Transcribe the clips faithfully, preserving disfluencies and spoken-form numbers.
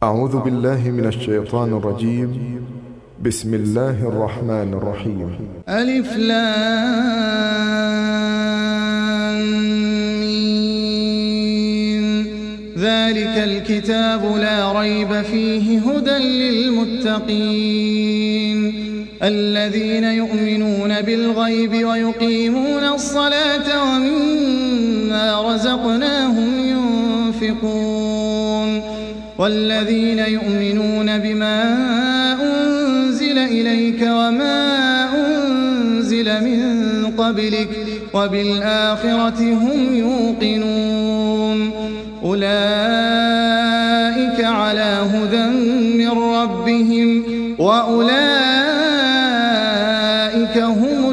أعوذ بالله من الشيطان الرجيم. بسم الله الرحمن الرحيم. ألف لام ميم. ذلك الكتاب لا ريب فيه هدى للمتقين الذين يؤمنون بالغيب ويقيمون الصلاة ومما رزقناهم ينفقون والذين يؤمنون بما أنزل إليك وما أنزل من قبلك وبالآخرة هم يوقنون أولئك على هدى من ربهم وأولئك هم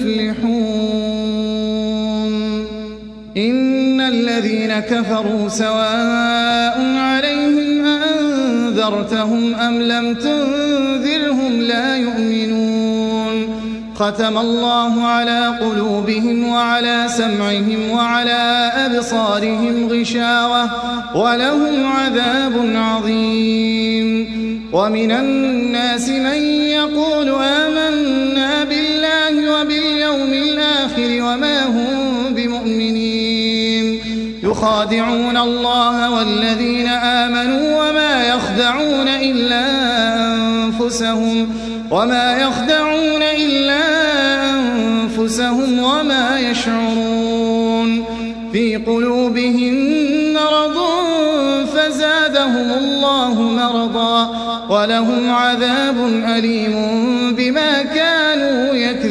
المفلحون. إن الذين كفروا سواء عليهم أنذرتهم أم لم تنذرهم لا يؤمنون. ختم الله على قلوبهم وعلى سمعهم وعلى أبصارهم غشاوة ولهم عذاب عظيم. ومن الناس من يقول آمنا بالله وباليوم الآخر وما هم بمؤمنين يخادعون الله والذين آمنوا وما يخدعون إلا أنفسهم وما يخدعون إلا أنفسهم وما يشعرون. في قلوبهم مرض فزادهم الله مرضا ولهم عذاب أليم بما كانوا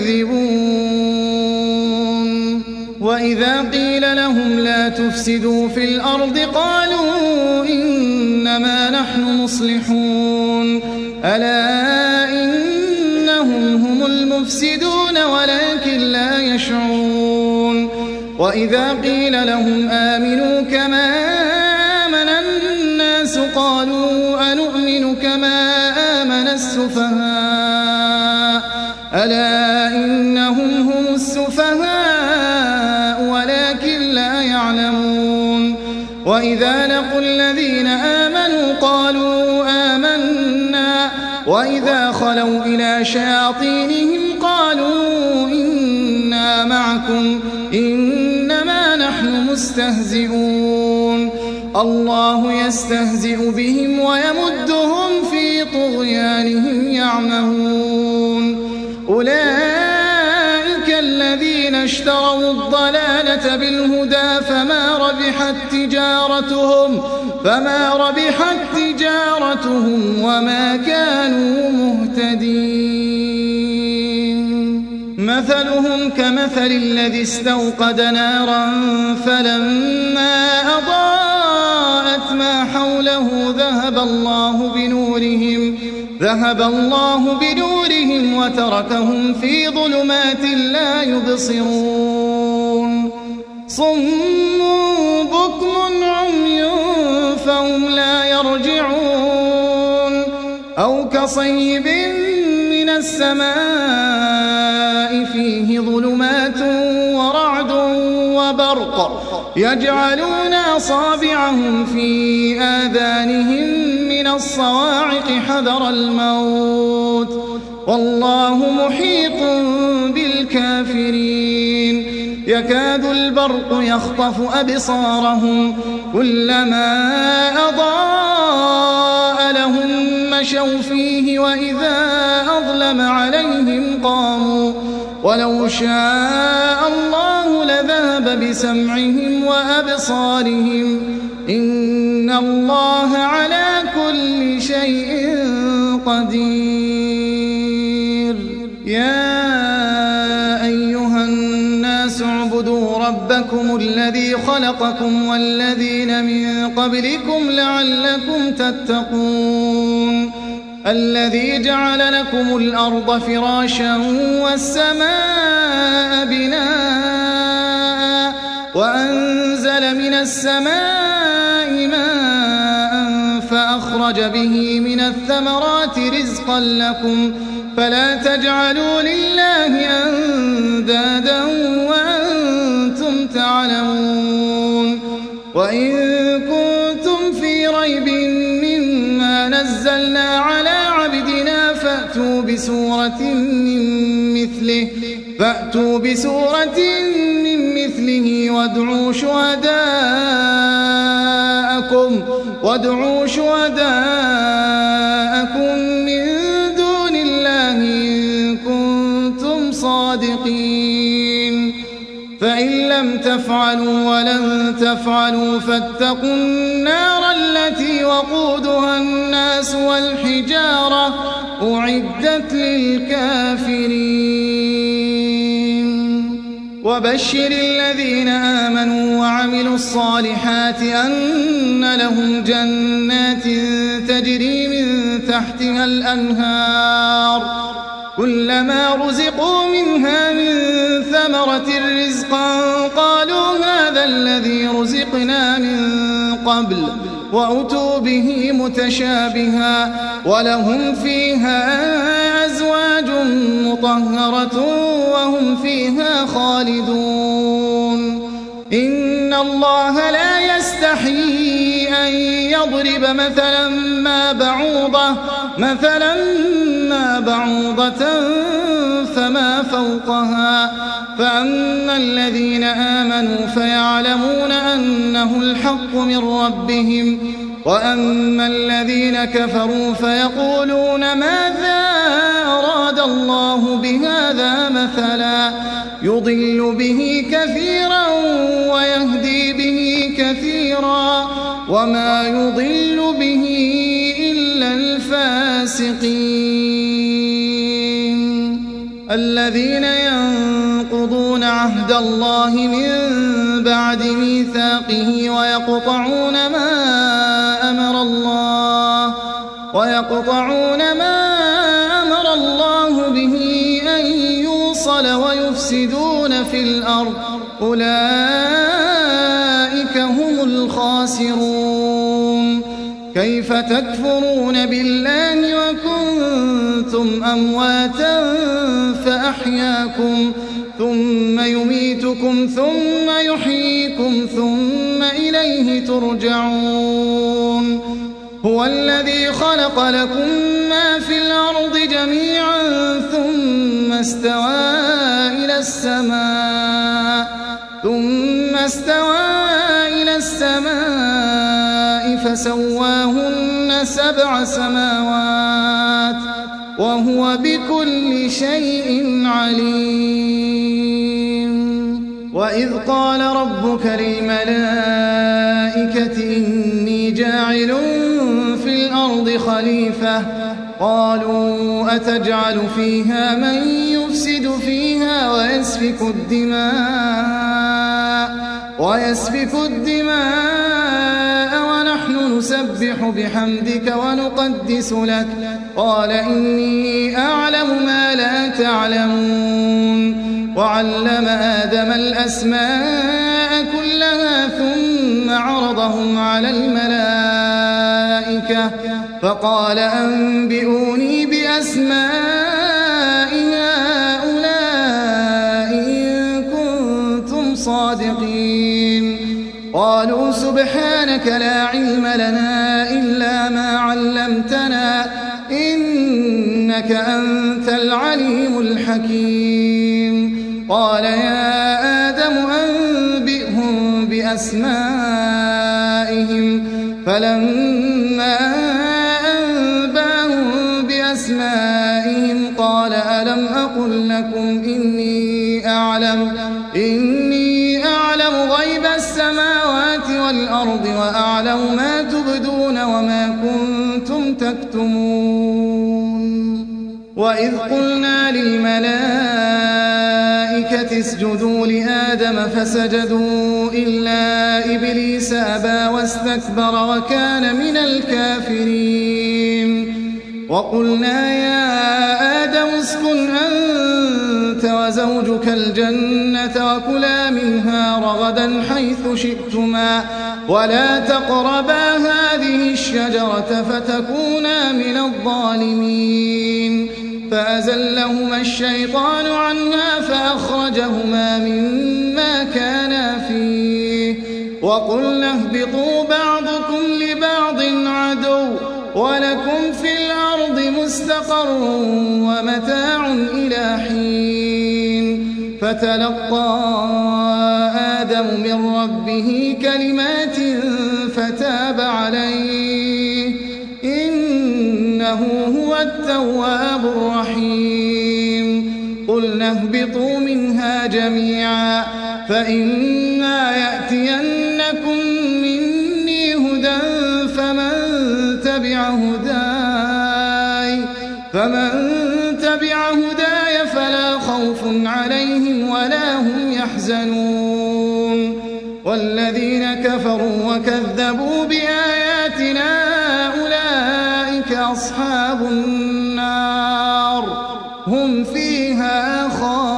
يكذبون. وإذا قيل لهم لا تفسدوا في الأرض قالوا إنما نحن مصلحون ألا إنهم هم المفسدون ولكن لا يشعرون. وإذا قيل لهم آمنوا كما آمن الناس قالوا أنؤمن كما آمن السفهاء ألا إنهم هم السفهاء ولكن لا يعلمون. وإذا لقوا الذين آمنوا قالوا آمنا وإذا خلوا إلى شياطينهم قالوا إنا معكم إنما نحن مستهزئون. الله يستهزئ بهم ويمدهم في طغيانهم يعمهون. أولئك الذين اشتروا الضلالة بالهدى فما ربحت تجارتهم فما ربحت تجارتهم وما كانوا مهتدين. مثلهم كمثل الذي استوقد نارا فلما أضاءت ما حوله ذهب الله بنورهم ذهب الله بنورهم وتركهم في ظلمات لا يبصرون. صم بكم عمي فهم لا يرجعون. أو كصيب من السماء فيه ظلمات ورعد وبرق يجعلون أصابعهم في آذانهم من الصواعق حذر الموت والله محيط بالكافرين. يكاد البرق يخطف أبصارهم كلما أضاء لهم مشوا فيه وإذا أظلم عليهم قاموا ولو شاء الله لذهب بسمعهم وأبصارهم إن الله على كل شيء قدير. يا أيها الناس اعبدوا ربكم الذي خلقكم والذين من قبلكم لعلكم تتقون الذي جعل لكم الأرض فراشا والسماء بناء وأنزل من السماء ماء فأخرج به من الثمرات رزقا لكم فلا تجعلوا لله أندادا وأنتم تعلمون. وإن كنتم في ريب مما نزلنا على عبدنا فأتوا بسورة من مثله فأتوا بسورة من مثله وادعوا شهداءكم وادعوا شهداءكم من دون الله إن كنتم صادقين فإن لم تفعلوا ولن تفعلوا فاتقوا النار التي وقودها الناس والحجارة أعدت للكافرين وبشر الذين آمنوا وعملوا الصالحات أن لهم جنات تجري من تحتها الأنهار كلما رزقوا منها من ثمرة رزقا قالوا هذا الذي رزقنا من قبل وأتوا به متشابها ولهم فيها أزواج مطهرة وهم فيها خالدون إن الله لا يستحيي أن يضرب مثلا ما بعوضة مثلا ما بعوضة فما فوقها فأما الذين آمنوا فيعلمون أنه الحق من ربهم وأما الذين كفروا فيقولون ماذا أراد الله بهذا مثلا يضل به كثيرا ويهدي به كثيرا وما يضل به إلا الفاسقين الذين ينقضون عهد الله من بعد ميثاقه ويقطعون ما أمر الله ويقطعون ما أمر الله به أن يوصل ويفسدون في الأرض أولئك هم الخاسرون كيف تكفرون بالله وكنتم أمواتا فأحياكم ثم يميتكم ثم يحييكم ثم إليه ترجعون هو الذي خلق لكم ما في الأرض جميعا ثم استوى إلى السماء ثم استوى إلى السماء فسواهن سبع سماوات وهو بكل شيء عليم وإذ قال ربك للملائكة إني جاعل في الأرض خليفة قالوا أتجعل فيها من يفسد فيها ويسفك الدماء ويسفك الدماء ونحن نسبح بحمدك ونقدس لك قال إني أعلم ما لا تعلمون وعلم آدم الأسماء كلها ثم عرضهم على الملائكة فقال أنبئوني بأسماء هؤلاء إن كنتم صادقين قالوا سبحانك لا علم لنا إلا ما علمتنا إنك أنت العليم الحكيم قال يا آدم أنبئهم بأسمائهم فلما أنباهم بأسمائهم قال ألم أقل لكم إني أعلم إني أعلم غيب السماوات والأرض وأعلم ما تبدون وما كنتم تكتمون وإذ قلنا للملائكة اسجدوا لآدم فسجدوا إلا إبليس أبى واستكبر وكان من الكافرين وقلنا يا آدم اسكن أنت وزوجك الجنة وكلا منها رغدا حيث شئتما ولا تقربا هذه الشجرة فتكونا من الظالمين فأزلهما الشيطان عنها فأخرجهما مما كانا فيه وقلنا اهبطوا بعضكم لبعض عدو ولكم في الأرض مستقر ومتاع إلى حين فتلقى آدم من ربه كلمات فتاب عليه إنه هو التواب الرحيم قلنا اهبطوا منها جميعا فإما يأتينكم مني هدى فمن تبع هداي فمن تبع هداي فلا خوف عليهم ولا هم يحزنون والذين كفروا وكذبوا بآياتنا أولئك أصحاب النار هم فيها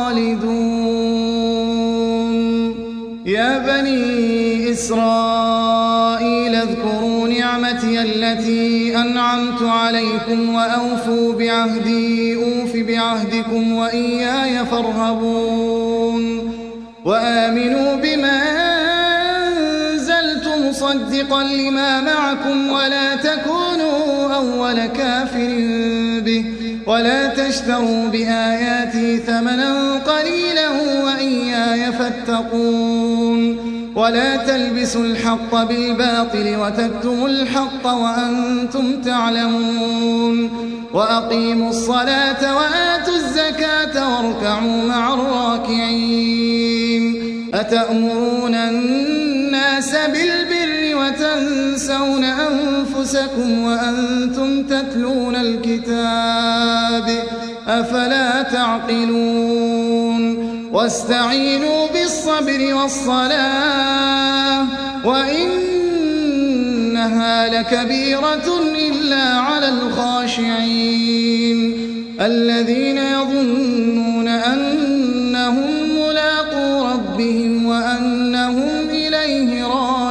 خالدون يا بني إسرائيل اذكروا نعمتي التي أنعمت عليكم وأوفوا بعهدي أوف بعهدكم وإياي فارهبون وآمنوا بما أنزلت مصدقا لما معكم ولا تكونوا أول كافر به ولا تشتروا بآياتي ثمنا قليلا وإياي فاتقون ولا تلبسوا الحق بالباطل وتكتموا الحق وأنتم تعلمون وأقيموا الصلاة وآتوا الزكاة واركعوا مع الراكعين أتأمرون الناس بالبر وتنسون أنفسكم وأنتم تتلون الكتاب أفلا تعقلون واستعينوا بالصبر والصلاة وإنها لكبيرة إلا على الخاشعين الذين يظنون أنهم ملاقو ربهم وأنهم إليه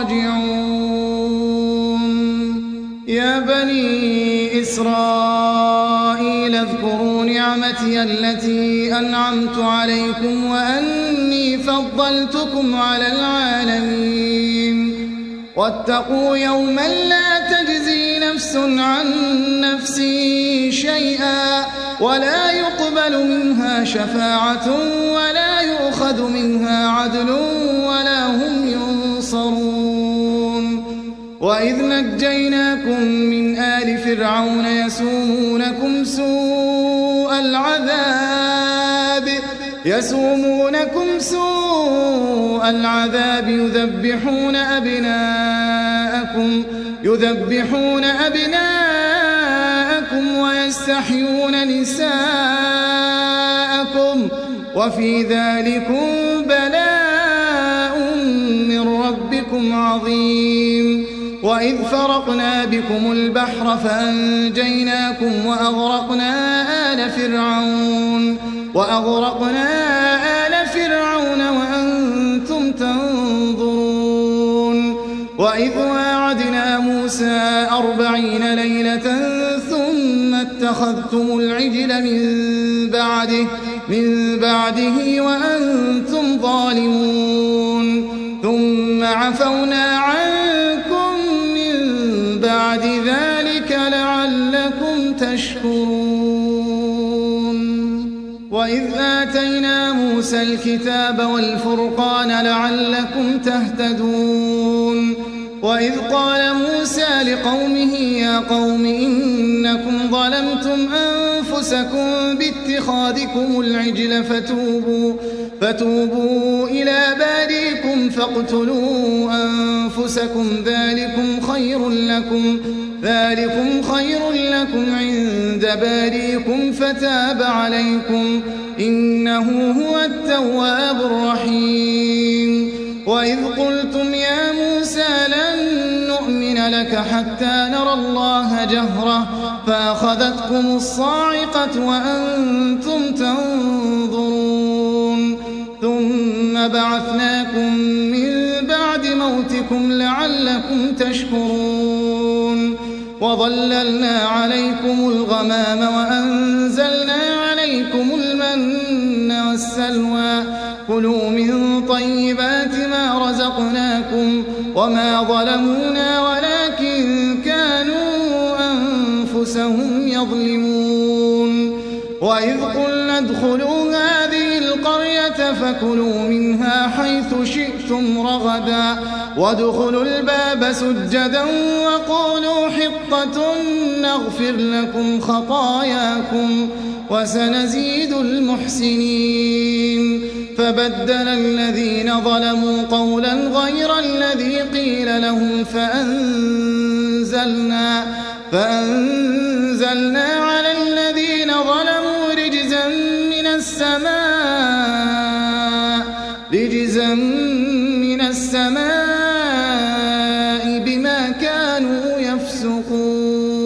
راجعون يا بني إسرائيل اذكروا نعمتي التي أنعمت عليكم وأني فضلتكم على العالمين واتقوا يوما لا تجزي نفس عن نفس شيئا ولا يقبل منها شفاعة ولا يؤخذ منها عدل ولا هم ينصرون وإذ نجيناكم من آل فرعون يسومونكم سوء العذاب يسومونكم سوء العذاب يذبحون أبناءكم يذبحون أبناءكم ويستحيون نساءكم وفي ذلكم بلاء من ربكم عظيم وإذ فرقنا بكم البحر فأنجيناكم وأغرقنا آل فرعون وأغرقنا آل فرعون وأنتم تنظرون وإذ واعدنا موسى أربعين ليلة ثم اتخذتم العجل من بعده من بعده وأنتم ظالمون ثم عفونا عنكم من بعد ذلك لعلكم تشكرون وإذ آتينا موسى الكتاب والفرقان لعلكم تهتدون وإذ قال موسى لقومه يا قوم إنكم ظلمتم أنفسكم باتخاذكم العجل فتوبوا, فتوبوا إلى باريكم فاقتلوا أنفسكم ذلكم خير لكم ذلكم خير لكم عند باريكم فتاب عليكم إنه هو التواب الرحيم وإذ قلتم يا موسى لن نؤمن لك حتى نرى الله جهرة فأخذتكم الصاعقة وأنتم تنظرون ثم بعثناكم من بعد موتكم لعلكم تشكرون وظللنا عليكم الغمام وأنزلنا عليكم المن والسلوى كلوا من طيبات ما رزقناكم وما ظلمونا ولكن كانوا أنفسهم أنفسهم يظلمون وإذ قلنا ادخلوا هذه القرية فكلوا منها حيث شئتم رغدا وادخلوا الباب سجدا وقولوا حطة نغفر لكم خطاياكم وسنزيد المحسنين فبدل الذين ظلموا قولا غير الذي قيل لهم فأنزلنا, فأنزلنا على الذين ظلموا رجزا من السماء, رجزا من السماء بما كانوا يفسقون.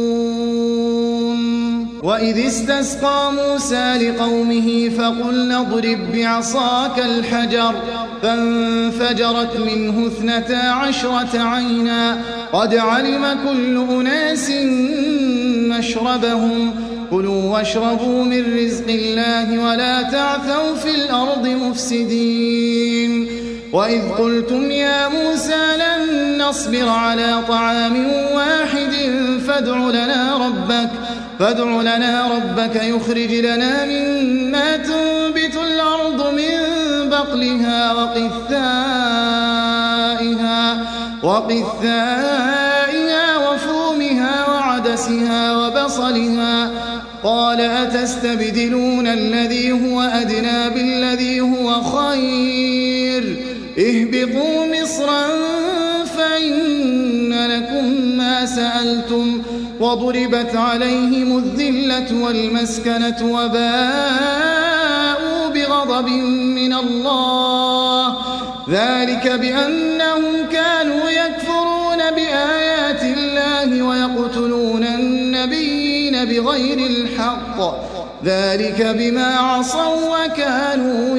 وإذ استسقى موسى لقومه فقلنا اضرب بعصاك الحجر فانفجرت منه اثنتا عشرة عينا قد علم كل أناس مشربهم كلوا واشربوا من رزق الله ولا تعثوا في الأرض مفسدين. وإذ قلتم يا موسى لن نصبر على طعام واحد فادع لنا ربك فادع لنا ربك يخرج لنا مما تنبت الأرض من بقلها وقثائها, وقثائها وفومها وعدسها وبصلها قال أتستبدلون الذي هو أدنى بالذي هو خير اهبطوا مصرا فإن لكم ما سألتم وضربت عليهم الذلة والمسكنة وباءوا بغضب من الله ذلك بأنهم كانوا يكفرون بآيات الله ويقتلون النبيين بغير الحق ذلك بما عصوا وكانوا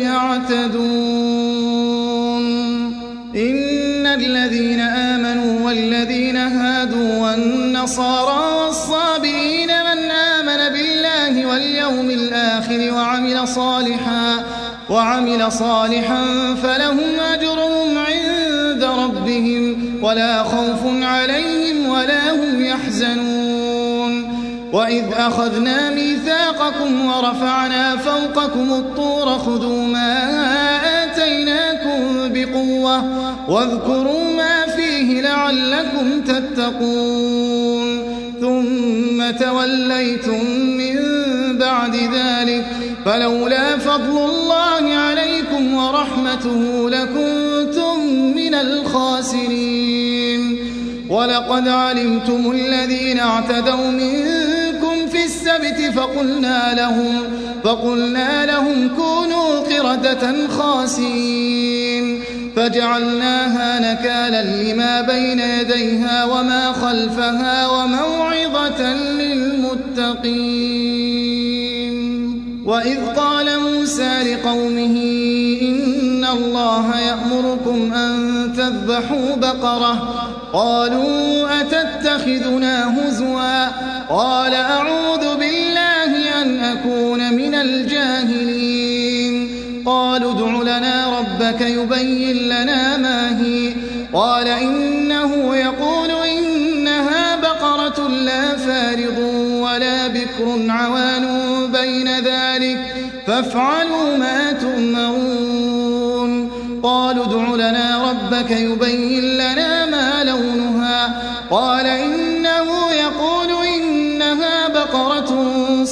يعتدون. إن الذين آمنوا والذين هادوا والنصارى والصابئين من آمن بالله واليوم الآخر وعمل صالحا وعمل صالحا فلهم أجرهم عند ربهم ولا خوف عليهم ولا هم يحزنون. وإذ أخذنا ميثاقكم ورفعنا فوقكم الطور خذوا ما آتيناكم بقوة واذكروا ما فيه لعلكم تتقون ثم توليتم من بعد ذلك فلولا فضل الله عليكم ورحمته لكنتم من الخاسرين. ولقد علمتم الذين اعتدوا منكم في السبت فقلنا لهم, فقلنا لهم كونوا قردة خاسئين فجعلناها نكالا لما بين يديها وما خلفها وموعظة للمتقين. وإذ قال موسى لقومه إن الله يأمركم أن تذبحوا بقرة قالوا أتتخذنا هزوا قال أعوذ بالله أن أكون من الجاهلين. قالوا ادع لنا ربك يبين لنا ما هي قال إنه يقول إنها بقرة لا فارض ولا بكر عوان بين ذلك فافعلوا ما تؤمرون. قالوا ادع لنا ربك يبين لنا ما لونها قال إنه يقول إنها بقرة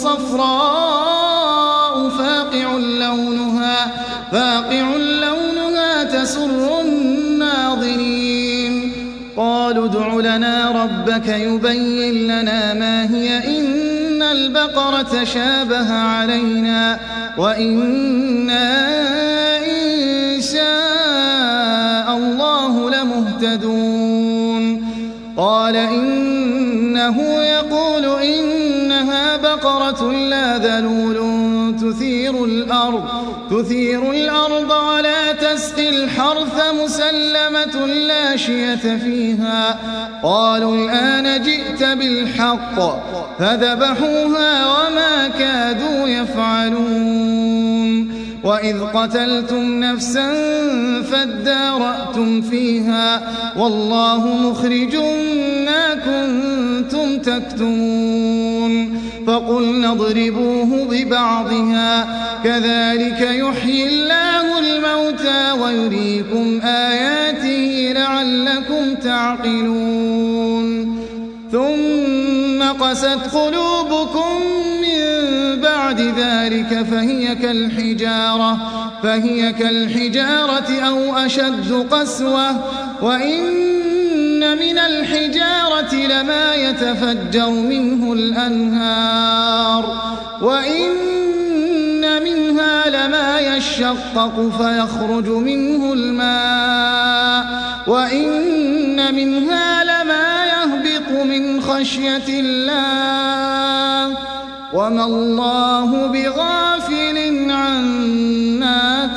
صفراء فاقع لونها, فاقع لونها تسر الناظرين. قالوا ادع لنا ربك يبين لنا ما هي إن البقرة شابه علينا وإنا إن شاء الله لمهتدون. قال إنه يقول إنها بقرة لا ذلول تثير الأرض, تثير الأرض ولا تسقي الحرث مسلمة لا شية فيها. قالوا الآن جئت بالحق فذبحوها وما كادوا يفعلون. وإذ قتلتم نفسا فادارأتم فيها والله مخرج ما كنتم تكتمون. فقلنا اضربوه ببعضها كذلك يحيي الله الموتى ويريكم آياته لعلكم تعقلون ثم قست قلوبكم من بعد ذلك فهي كالحجارة فهي كالحجارة أو أشد قسوة وإن من الحجارة لما يتفجر منه الأنهار وإن منها لما يشقق فيخرج منه الماء وإن منها لما يهبط من خشية الله وما الله بغافل عما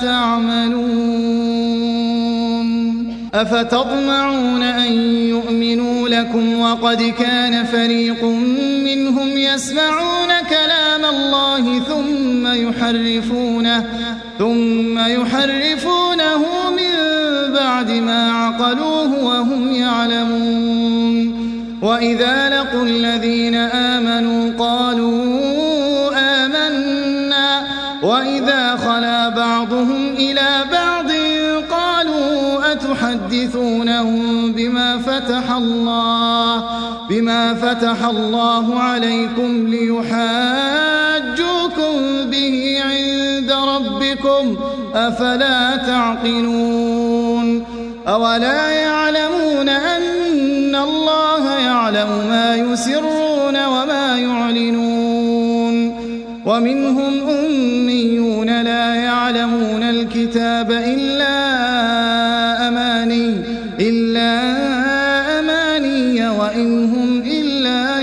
تعملون أفتطمعون أن يؤمنوا لكم وقد كان فريق منهم يسمعون كلام الله ثم يحرفونه ثم يحرفونه من بعد ما عقلوه وهم يعلمون وإذا لقوا الذين آمنوا قالوا آمنا وإذا خلا بعضهم إلى بعض قالوا أتحدثونهم بما فتح الله بما فتح الله عليكم ليحاجوكم به عند ربكم أفلا تعقلون أولا يعلمون أن الله يعلم ما يسرون وما يعلنون ومنهم أميون لا يعلمون الكتاب إلا أماني إلا أماني وإن هم إلا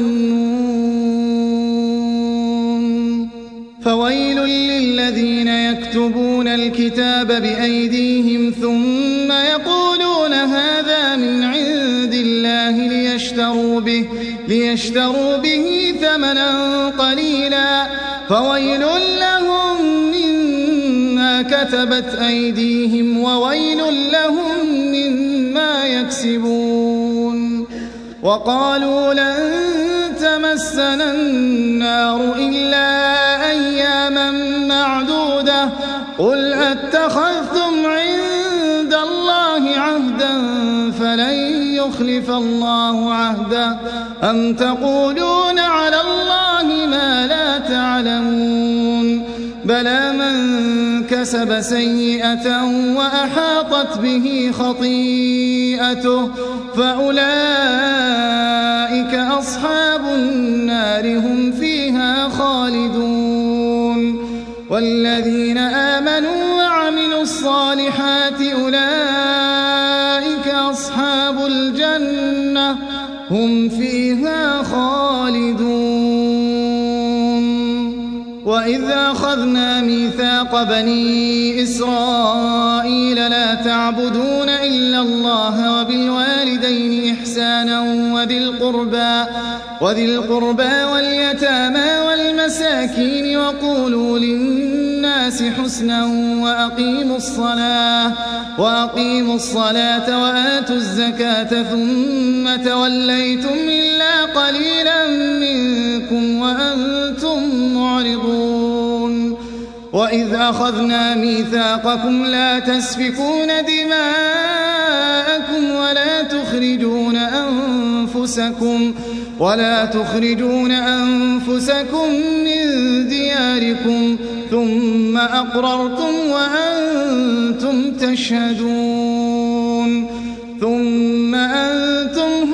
يظنون فويل للذين يكتبون الكتاب بأيديهم ثم يقولون هذا من عند الله ليشتروا به ليشتروا به ثمنا قليلا فويل لهم مما كتبت أيديهم وويل لهم مما يكسبون وقالوا لن تمسنا النار إلا أياما معدودة قل أتخذتم عند الله عهدا فلن يخلف الله عهده أم تقولون على الله ما لا تعلمون بلى من كسب سيئة وأحاطت به خطيئته فأولئك أصحاب النار هم فيها خالدون والذين آمنوا وعملوا الصالحات أولئك أصحاب الجنة هم فيها خالدون وإذ أخذنا ميثاق بني إسرائيل لا تعبدون إلا الله وبالوالدين إحسانا وذي القربى وذي القربى واليتامى والمساكين وقولوا للناس حسنا وأقيموا الصلاة وأقيموا الصلاة وآتوا الزكاة ثم توليتم إلا قليلا منكم وأنتم معرضون وإذ أخذنا ميثاقكم لا تسفكون دماءكم ولا تخرجون أنفسكم ولا تخرجون أنفسكم من دياركم ثم أقررتم وأنتم تشهدون ثم أنتم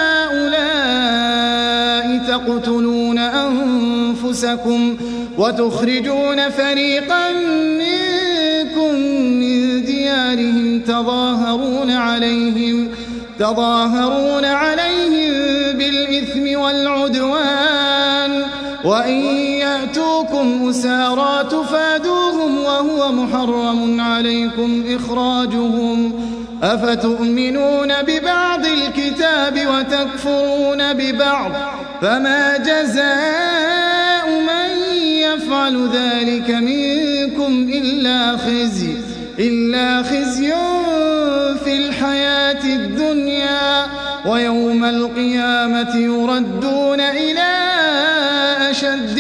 هؤلاء تقتلون أنفسكم وتخرجون فريقا منكم من ديارهم تظاهرون عليهم تظاهرون عليهم بالإثم والعدوان وإن يأتوكم أسارى تفادوهم وهو محرم عليكم إخراجهم أفتؤمنون ببعض الكتاب وتكفرون ببعض فما جزاء من يفعل ذلك منكم إلا خزي إلا خزي في الحياة الدنيا ويوم القيامة يردون إلى أشد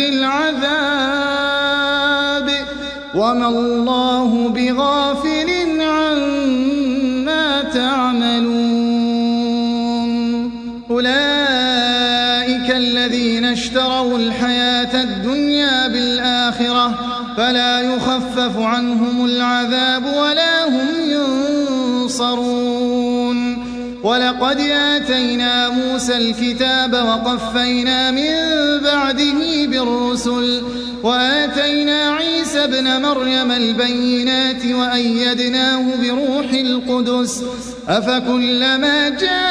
العذاب وما الله بغافل عما تعملون أولئك الذين اشتروا الحياة الدنيا بالآخرة فلا يخفف عنهم العذاب ولا هم ينصرون ولقد آتينا موسى الكتاب وقفينا من بعده بالرسل وآتينا عيسى ابن مريم البينات وأيدناه بروح القدس أفكلما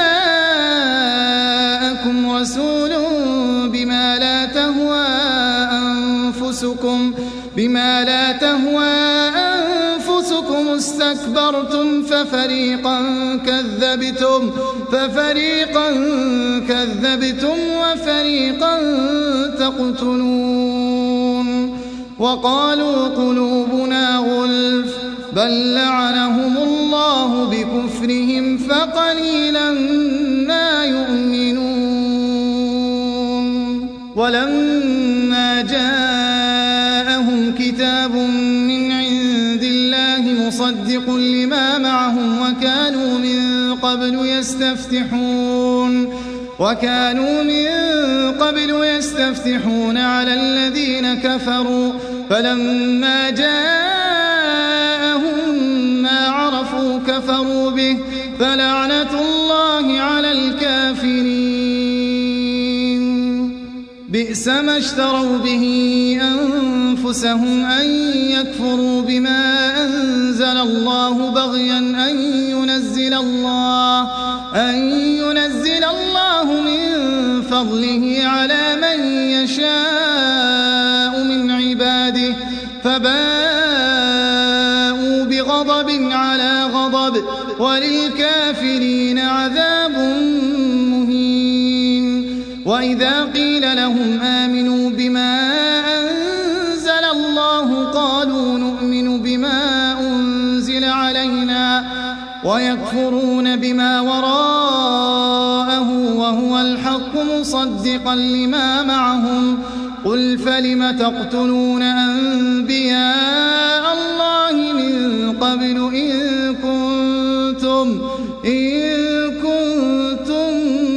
جاءكم رسول بما لا تهوى أنفسكم بما لا تهوى أنفسكم استكبرتم ففريقا كذبتم ففريقا كذبتم وفريقا تقتلون وقالوا قلوبنا غلف بل لعنهم الله بكفرهم فقليلا ما يؤمنون ولما جاءهم كتاب من عند الله مصدق لما معهم وكانوا من قبل يستفتحون وكانوا من قبل يستفتحون على الذين كفروا فلما جاءهم ما عرفوا كفروا به فلعنة الله على الكافرين بئس ما اشتروا به أنفسهم أن يكفروا بما أنزل الله بغيا أن ينزل الله أن ينزل الله من فضله على من يشاء من عباده فباءوا بغضب على غضب وللكافرين عذاب مهين وإذا قيل لهم آمنوا بما أنزل الله قالوا نؤمن بما أنزل علينا ويكفرون بما وراءه وهو الحق مصدقا لما معهم قل فلم تقتلون أنبياء الله من قبل إن كنتم إن كنتم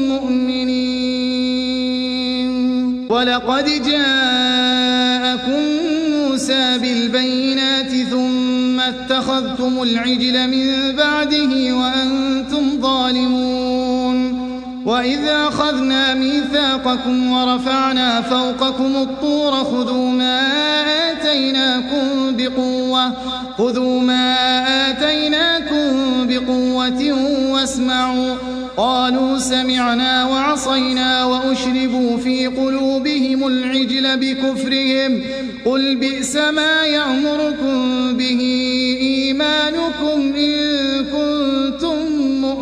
مؤمنين ولقد جاءكم موسى بالبينات ثم اتخذتم العجل من بعده وأنتم ظالمون وإذا أخذنا ميثاقكم ورفعنا فوقكم الطور خذوا ما آتيناكم بقوة خذوا ما آتيناكم بقوة واسمعوا قالوا سمعنا وعصينا وأشربوا في قلوبهم العجل بكفرهم قل بئس ما يأمركم به إيمانكم إن كنتم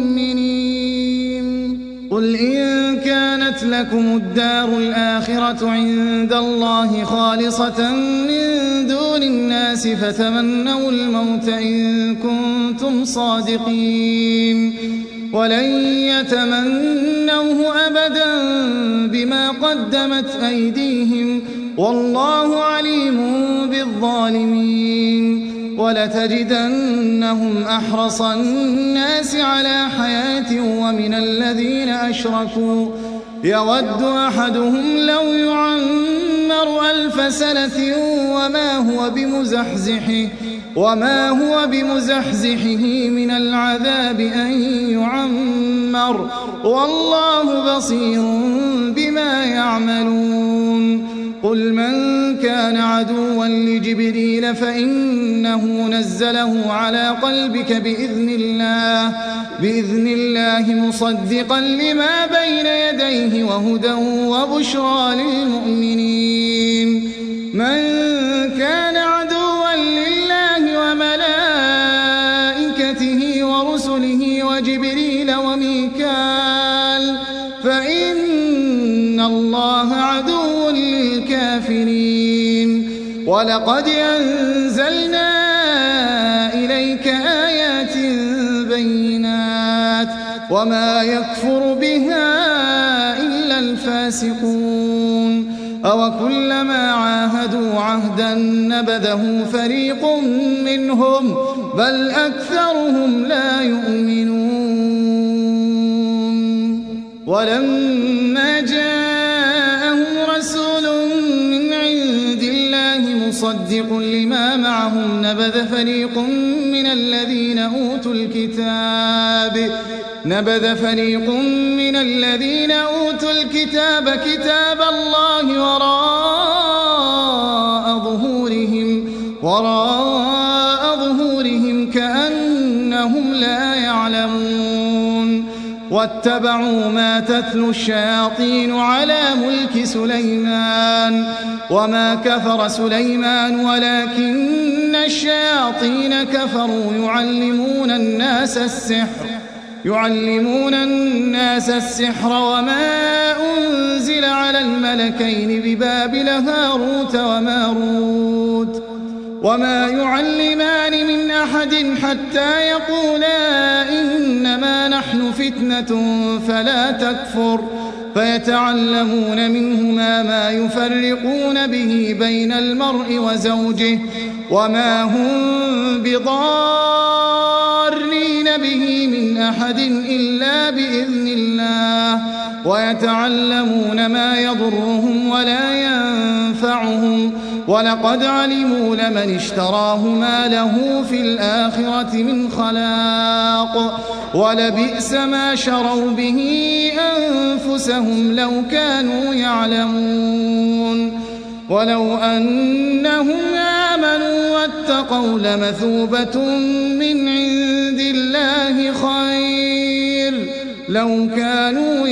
مؤمنين قل إن كانت لكم الدار الآخرة عند الله خالصة من دون الناس فتمنوا الموت إن كنتم صادقين ولن يتمنوه أبدا بما قدمت أيديهم والله عليم بالظالمين ولتجدنهم أحرص الناس على حياة ومن الذين أشركوا يود أحدهم لو يعمر ألف سنة وما هو بمزحزحه وما هو بمزحزحه من العذاب أن يعمر والله بصير بما يعملون قل من كان عدوا لجبريل فإنه نزله على قلبك بإذن الله بإذن الله مصدقا لما بين يديه وهدى وبشرى للمؤمنين من كان عدوا لله وملائكته ورسله وجبريل وميكال فإن الله عدو للكافرين ولقد أنزلنا إليك آيات بينات وما يكفر بها إلا الفاسقون أوكلما عاهدوا عهدا نبذه فريق منهم بل أكثرهم لا يؤمنون ولما جاءهم رسول من عند الله مصدق لما معهم نبذ فريق من الذين أوتوا الكتاب نبذ فريق من الذين أوتوا الكتاب كتاب الله وراء ظهورهم وراء ظهورهم كأنهم لا يعلمون واتبعوا ما تتلو الشياطين على ملك سليمان وما كفر سليمان ولكن الشياطين كفروا يعلمون الناس السحر يعلمون الناس السحر وما أنزل على الملكين ببابل هاروت وماروت وما يعلمان من أحد حتى يقولا إنما نحن فتنة فلا تكفر فيتعلمون منهما ما يفرقون به بين المرء وزوجه وما هم بضارين به من أحد إلا بإذن الله ويتعلمون ما يضرهم ولا ينفعهم ولقد علموا لمن اشتراه ما له في الآخرة من خلاق ولبئس ما شروا به أنفسهم لو كانوا يعلمون ولو أنهم آمنوا واتقوا لمثوبة من عند الله خير لو كانوا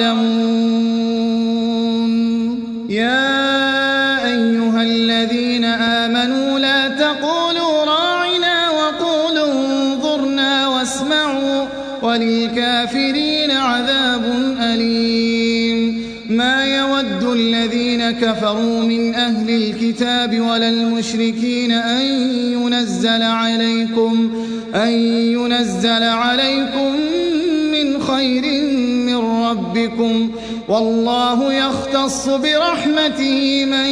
يعلمون يا أيها الذين آمنوا لا تقولوا راعنا وقولوا انظرنا واسمعوا وللكافرين عذاب أليم ما يود الذين كفروا من أهل الكتاب ولا المشركين أن ينزل عليكم أن ينزل عليكم من خير من ربكم والله يختص برحمته من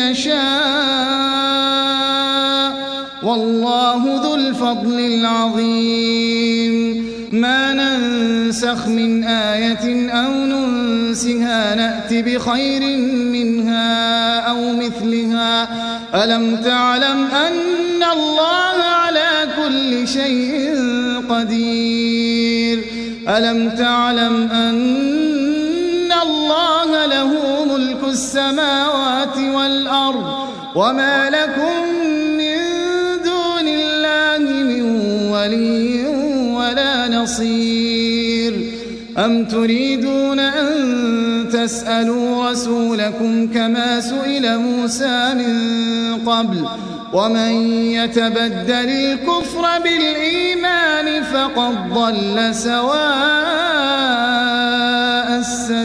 يشاء والله ذو الفضل العظيم ما ننسخ من آية أو ننسها نأت بخير منها أو مثلها ألم تعلم أن الله على كل شيء قدير ألم تعلم أن الله له ملك السماوات والأرض وما لكم من دون الله من ولي ولا نصير أم تريدون أن تسألوا رسولكم كما سئل موسى من قبل ومن يتبدل الكفر بالإيمان فقد ضل سواء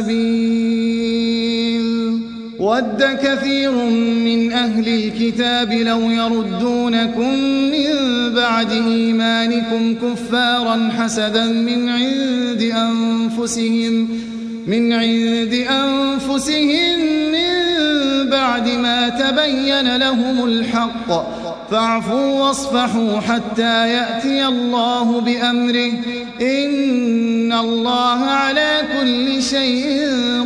السبيل ود كثير من أهل الكتاب لو يردونكم من بعد إيمانكم كفارا حسدا من عند أنفسهم من عند أنفسهم من بعد ما تبين لهم الحق فاعفوا واصفحوا حتى يأتي الله بأمره إن الله على كل شيء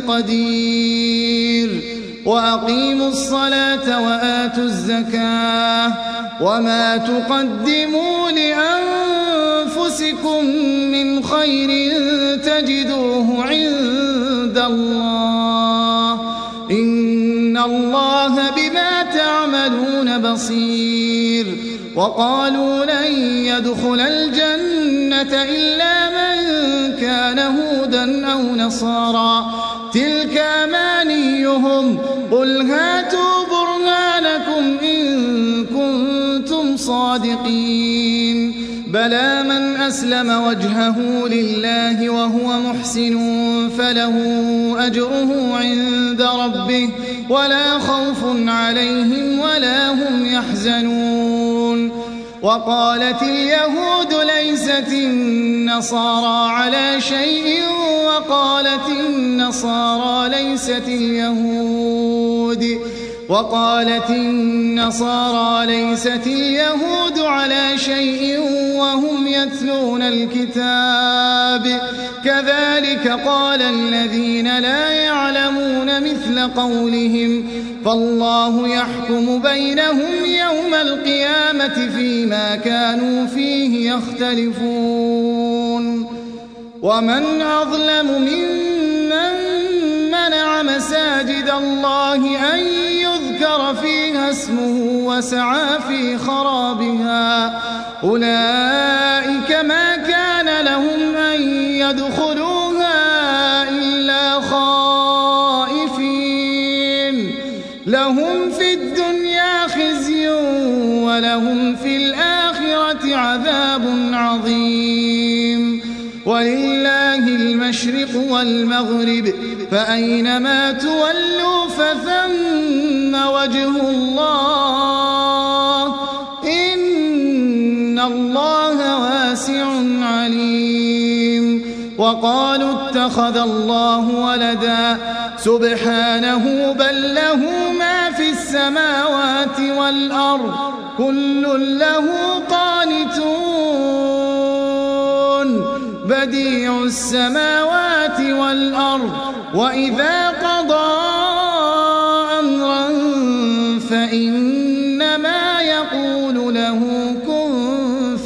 قدير وأقيموا الصلاة وآتوا الزكاة وما تقدموا لأنفسكم من خير تجدوه عند الله إن الله بما تعملون بصير وقالوا لن يدخل الجنة إلا من كان هودا أو نصارى تلك أمانيهم قل هاتوا برهانكم إن كنتم صادقين بلى من أسلم وجهه لله وهو محسن فله أجره عند ربه ولا خوف عليهم ولا هم يحزنون وقالت اليهود ليست النصارى على شيء وقالت النصارى ليست اليهود اليهود وقالت النصارى ليست اليهود على شيء وهم يتلون الكتاب كذلك قال الذين لا يعلمون مثل قولهم فالله يحكم بينهم يوم القيامة فيما كانوا فيه يختلفون ومن أظلم ممن منع مساجد الله أن يذكر فيها اسمه وسعى في خرابها أولئك ما كان لهم أن يدخلوها إلا خائفين لهم في الدنيا خزي ولهم في الآخرة عذاب عظيم ولله المشرق والمغرب فأينما تولوا فثم وجه الله إن الله واسع عليم وقالوا اتخذ الله ولدا سبحانه بل له ما في السماوات والأرض كل له قانتون بديع السماوات والأرض وإذا قضى أمرا فإنما يقول له كن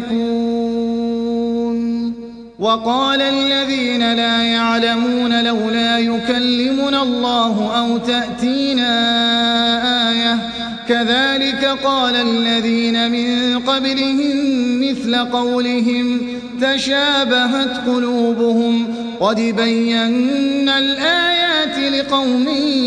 فيكون وقال الذين لا يعلمون لولا يكلمنا الله أو تأتينا آية كذلك قال الذين من قبلهم مثل قولهم تشابهت قلوبهم قد بينا الآيات لقوم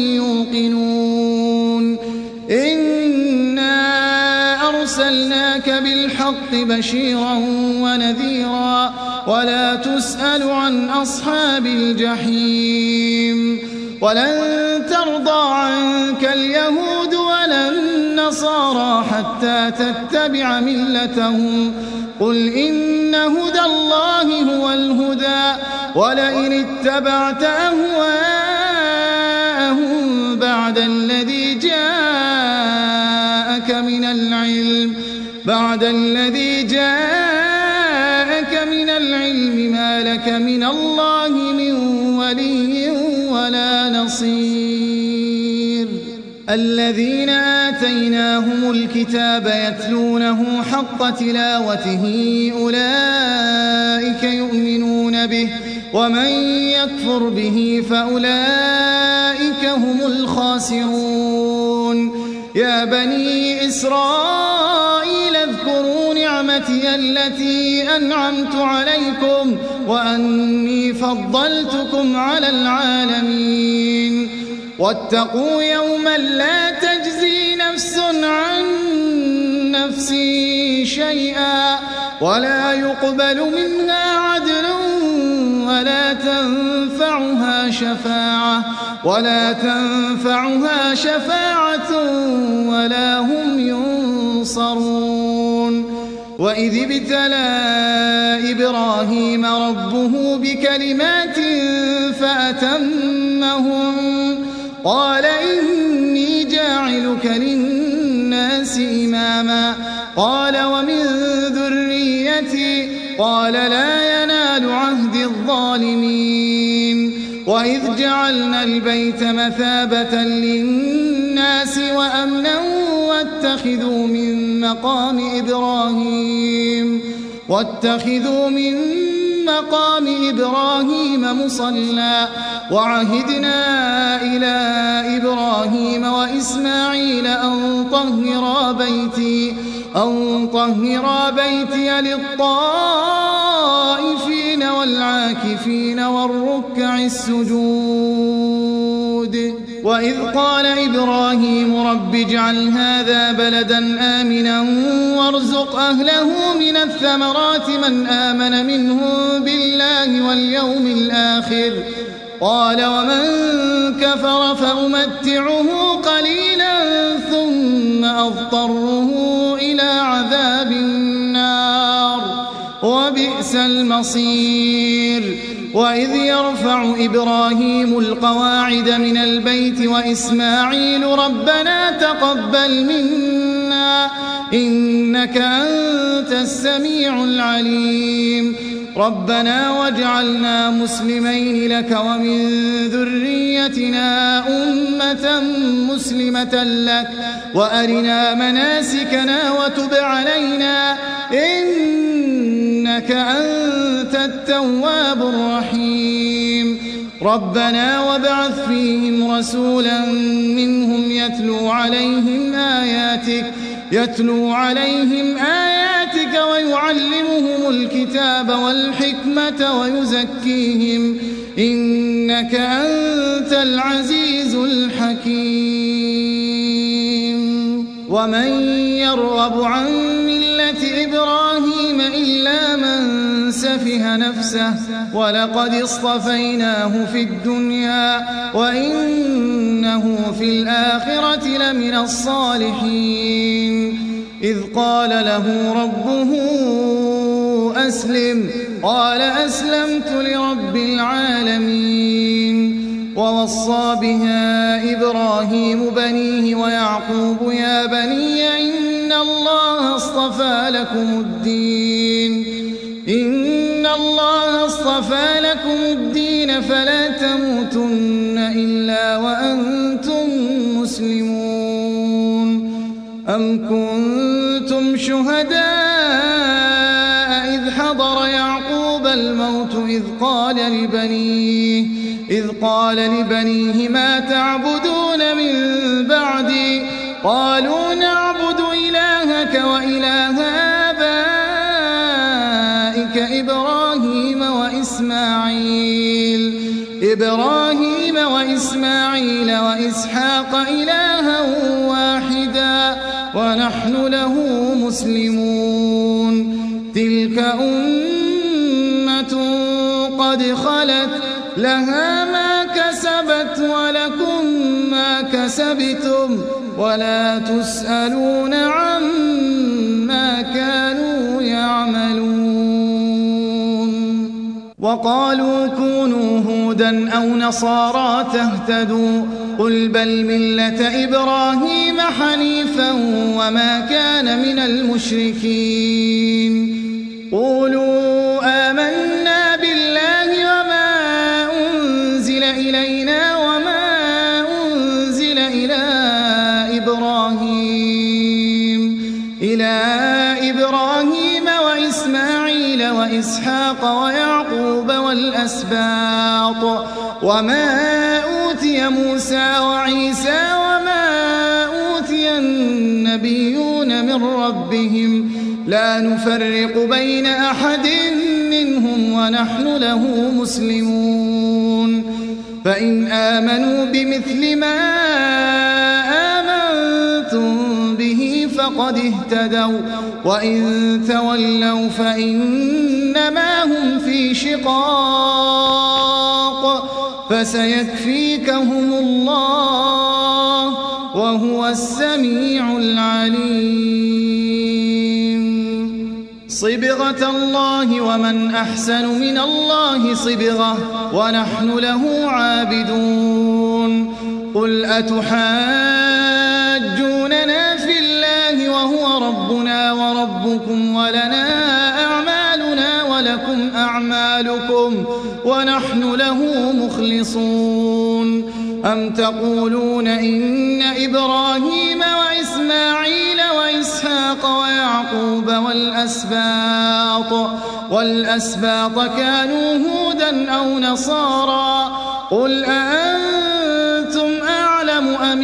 يوقنون إنا أرسلناك بالحق بشيرا ونذيرا ولا تسأل عن أصحاب الجحيم ولن ترضى عنك اليهود ولا النصارى حتى تتبع ملتهم قل إن هدى الله هو الهدى ولئن اتبعت أهواءهم بعد الذي جاءك من العلم بعد الذي جاءك من العلم ما لك من الله من ولي ولا نصير الذين آتيناهم الكتاب يتلونه حق تلاوته أولئك يؤمنون به ومن يكفر به فأولئك هم الخاسرون يا بني إسرائيل اذكروا نعمتي التي أنعمت عليكم وأني فضلتكم على العالمين واتقوا يوما لا تجزي نفس عن نفس شيئا ولا يقبل منها عدل ولا تنفعها شفاعة ولا تنفعها شفاعة ولا هم ينصرون وإذ ابتلى إبراهيم ربه بكلمات فأتمهم قال إني جاعلك للناس إماما قال ومن ذريتي قال لا ينال عهد الظالمين وإذ جعلنا البيت مثابة للناس وأمنا واتخذوا من مقام إبراهيم واتخذوا من مقام إبراهيم مصلى وعهدنا إلى إبراهيم وإسماعيل أن طهرا بيتي أن طهرا بيتي للطائفين والعاكفين والركع السجود وإذ قال إبراهيم رب اجعل هذا بلدا آمنا وارزق أهله من الثمرات من آمن منهم بالله واليوم الآخر قال ومن كفر فأمتعه قليلا ثم أضطره إلى عذاب النار وبئس المصير وإذ يرفع إبراهيم القواعد من البيت وإسماعيل ربنا تقبل منا إنك أنت السميع العليم ربنا واجعلنا مسلمين لك ومن ذريتنا أمة مسلمة لك وأرنا مناسكنا وتب علينا إنك أنت التواب الرحيم ربنا وابعث فيهم رسولا منهم يتلو عليهم آياتك يتلو عليهم آياتك ويعلمهم الكتاب والحكمة ويزكيهم إنك أنت العزيز الحكيم ومن يرغب عن ملة إبراهيم إلا من سفه نفسه ولقد اصطفيناه في الدنيا وإنه في الآخرة لمن الصالحين إذ قال له ربه أسلم قال أسلمت لرب العالمين ووصى بها إبراهيم بنيه ويعقوب يا بني إن الله اصطفى لكم الدين إن الله اصطفى لكم الدين فلا تموتن إلا وأنتم مسلمون أم كنتم شهداء إذ حضر يعقوب الموت إذ قال لبنيه إذ قال لبنيه ما تعبدون من بعدي قالوا نعبد إلهك وإله آبائك إبراهيم وإسماعيل إبراهيم وإسماعيل وإسحاق إلها واحدا ونحن له مسلمون تلك أمة قد خلت لها ما كسبت ولكم ما كسبتم ولا تسألون عما كانوا يعملون وقالوا كونوا هودا أو نصارى تهتدوا قل بل ملة إبراهيم حنيفا وما كان من المشركين قولوا آمنا بالله وما أنزل إلينا وما أنزل إلى إبراهيم إلى إبراهيم وإسماعيل وإسحاق ويعقوب والأسباط وما أوتي موسى وعيسى وما أوتي النبيون من ربهم لا نفرق بين أحد منهم ونحن له مسلمون فإن آمنوا بمثل ما آمنتم به فقد اهتدوا وإن تولوا فإنما هم في شقاق فسيكفيكهم الله وهو السميع العليم صبغة الله ومن أحسن من الله صبغة ونحن له عابدون قل أتحاجوننا في الله وهو ربنا وربكم ولنا أعمالنا ولكم أعمالكم ونحن له مخلصون أم تقولون إن إبراهيم وإسماعيل وإسحاق ويعقوب والأسباط والأسباط كانوا هودا أو نصارى قل أأنتم أعلم أم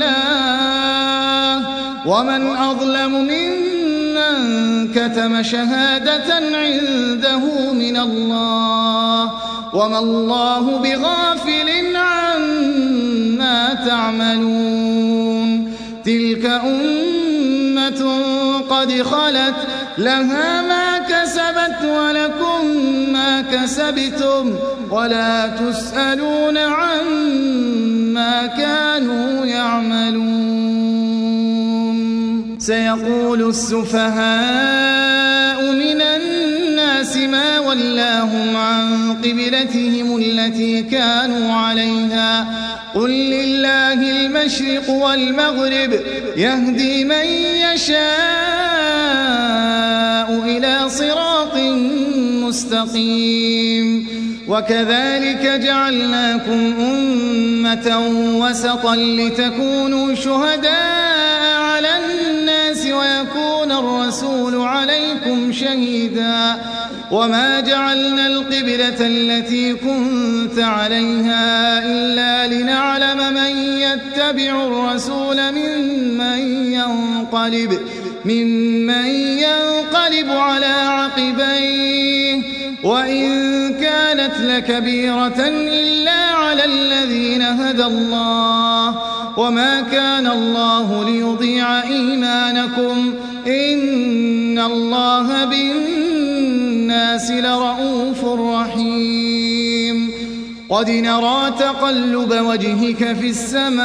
الله ومن أظلم ممن كتم شهادة عنده من الله وما الله بغافل عما تعملون تلك أمة قد خلت لها ما كسبت ولكم ما كسبتم ولا تسألون عما كانوا يعملون سيقول السفهاء من الناس ما ولاهم عن قبلتهم التي كانوا عليها قل لله المشرق والمغرب يهدي من يشاء إلى صراط مستقيم وكذلك جعلناكم أمة وسطا لتكونوا شهداء على الناس ويكون الرسول عليكم شهيدا وما جعلنا القبلة التي كنت عليها إلا لنعلم من يتبع الرسول ممن ينقلب ممن ينقلب على عقبيه وإن كانت لكبيرة إلا على الذين هدى الله وما كان الله ليضيع إيمانكم إن الله بالناس لرؤوف رحيم قد نرى تقلب وجهك في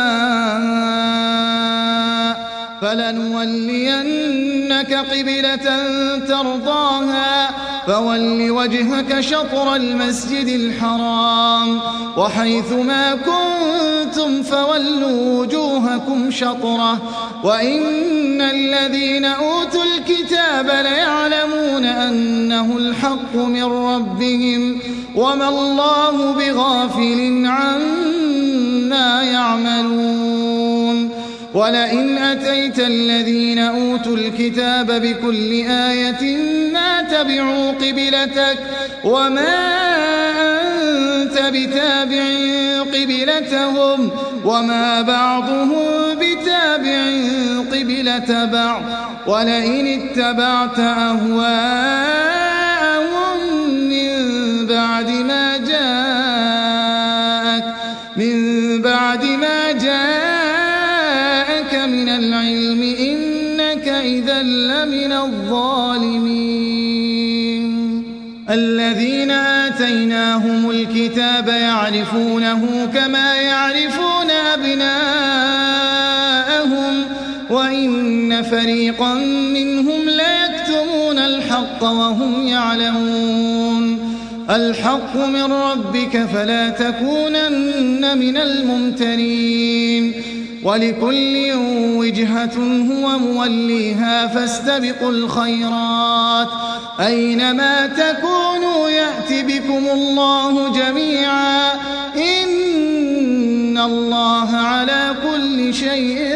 السماء فلنولينك قبلة ترضاها فول وجهك شطر المسجد الحرام وحيث ما كنتم فولوا وجوهكم شطره وإن الذين أوتوا الكتاب ليعلمون أنه الحق من ربهم وما الله بغافل عما يعملون ولئن أتيت الذين أوتوا الكتاب بكل آية ما تبعوا قبلتك وما أنت بتابع قبلتهم وما بعضهم بتابع قبلة بعض ولئن اتبعت أهواءهم من بعد ما جاءك من بعد ما جاءك من العلم إنك إذا لمن الظالمين الذين آتيناهم الكتاب يعرفونه كما يعرفون أبناءهم وإن فريقا منهم ليكتمون الحق وهم يعلمون الحق من ربك فلا تكونن من الممترين ولكل وجهة هو موليها فاستبقوا الخيرات أينما تكونوا يأت بكم الله جميعا إن الله على كل شيء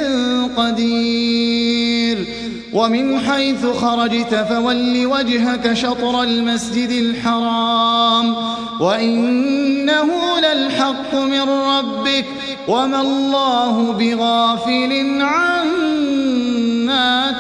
قدير ومن حيث خرجت فول وجهك شطر المسجد الحرام وإنه للحق من ربك وما الله بغافل عما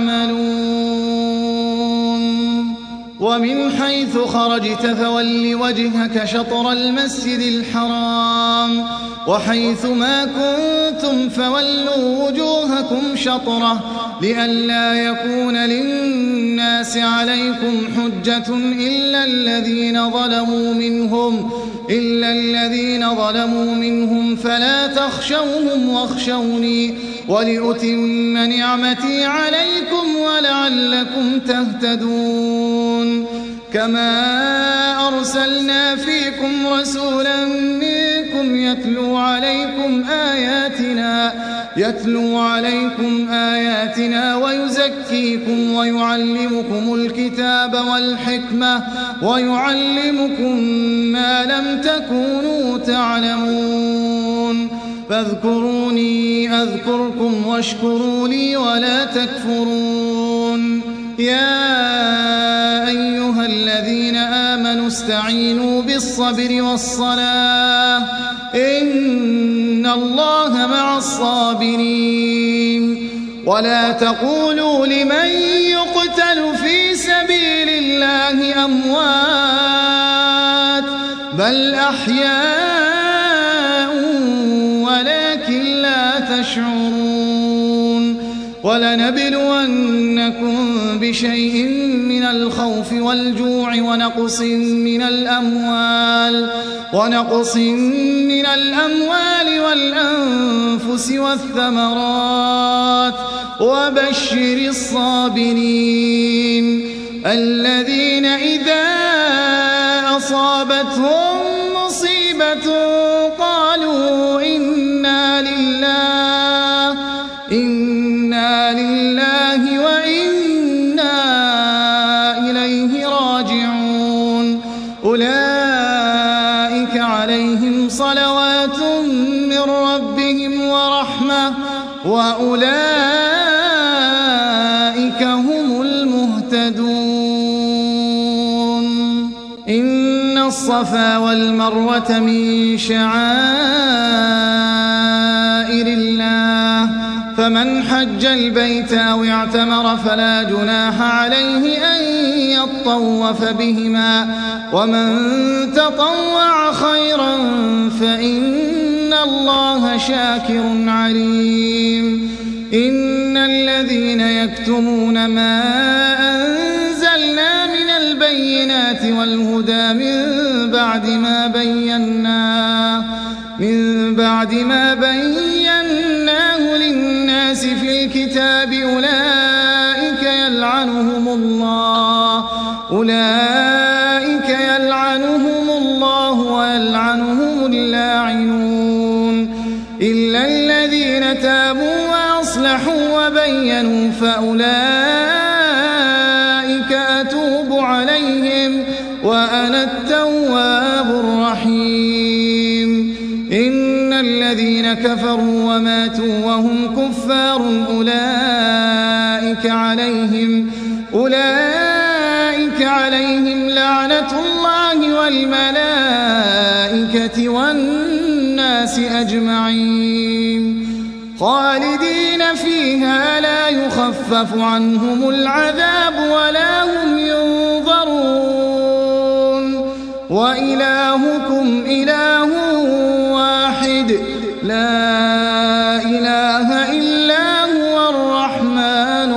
تعملون ومن حيث خرجت فول وجهك شطر المسجد الحرام وحيث ما كنتم فولوا وجوهكم شطره لئلا يكون للناس عليكم حجة إلا الذين ظلموا منهم إلا الذين ظلموا منهم فلا تخشوهم واخشوني ولأتم نعمتي عليكم ولعلكم تهتدون كما أرسلنا فيكم رسولا منكم يتلو عليكم آياتنا يتلو عليكم آياتنا ويزكيكم ويعلمكم الكتاب والحكمة ويعلمكم ما لم تكونوا تعلمون فاذكروني أذكركم واشكروا لي ولا تكفرون يا أيها الذين آمنوا استعينوا بالصبر والصلاة إن الله مع الصابرين ولا تقولوا لمن يقتل في سبيل الله أموات بل أحياء ولكن لا تشعرون ولنبلونكم بشيء من الخوف والجوع ونقص من الأموال ونقص من الأموال والأنفس والثمرات وبشر الصابرين الذين إذا أصابتهم مصيبة قالوا إنا لله إنا لله وإنا إليه راجعون أولئك عليهم صلوات من ربهم ورحمة وأولئك هم المهتدون إن الصفا والمروة من شعائر الله فمن حج البيت أو اعتمر فلا جناح عليه أن يطوف بهما ومن تطوع خيرا فإن الله شاكر عليم إن الذين يكتمون ما أنزلنا من البينات والهدى من بعد ما بيناه من بعد ما بيناه للناس في الكتاب أولئك يلعنهم الله أولئك يلعنهم الله ويلعنهم اللاعنون إلا الذين تابوا وأصلحوا وبينوا فأولئك أتوب عليهم وأنا التواب الرحيم إن الذين كفروا وماتوا وهم كفار أولئك عليهم أولئك عليهم لعنة الله والملائكة والناس أجمعين خالدين فيها لا يخفف عنهم العذاب ولا هم ينظرون وإلهكم إله واحد لا إله إلا هو الرحمن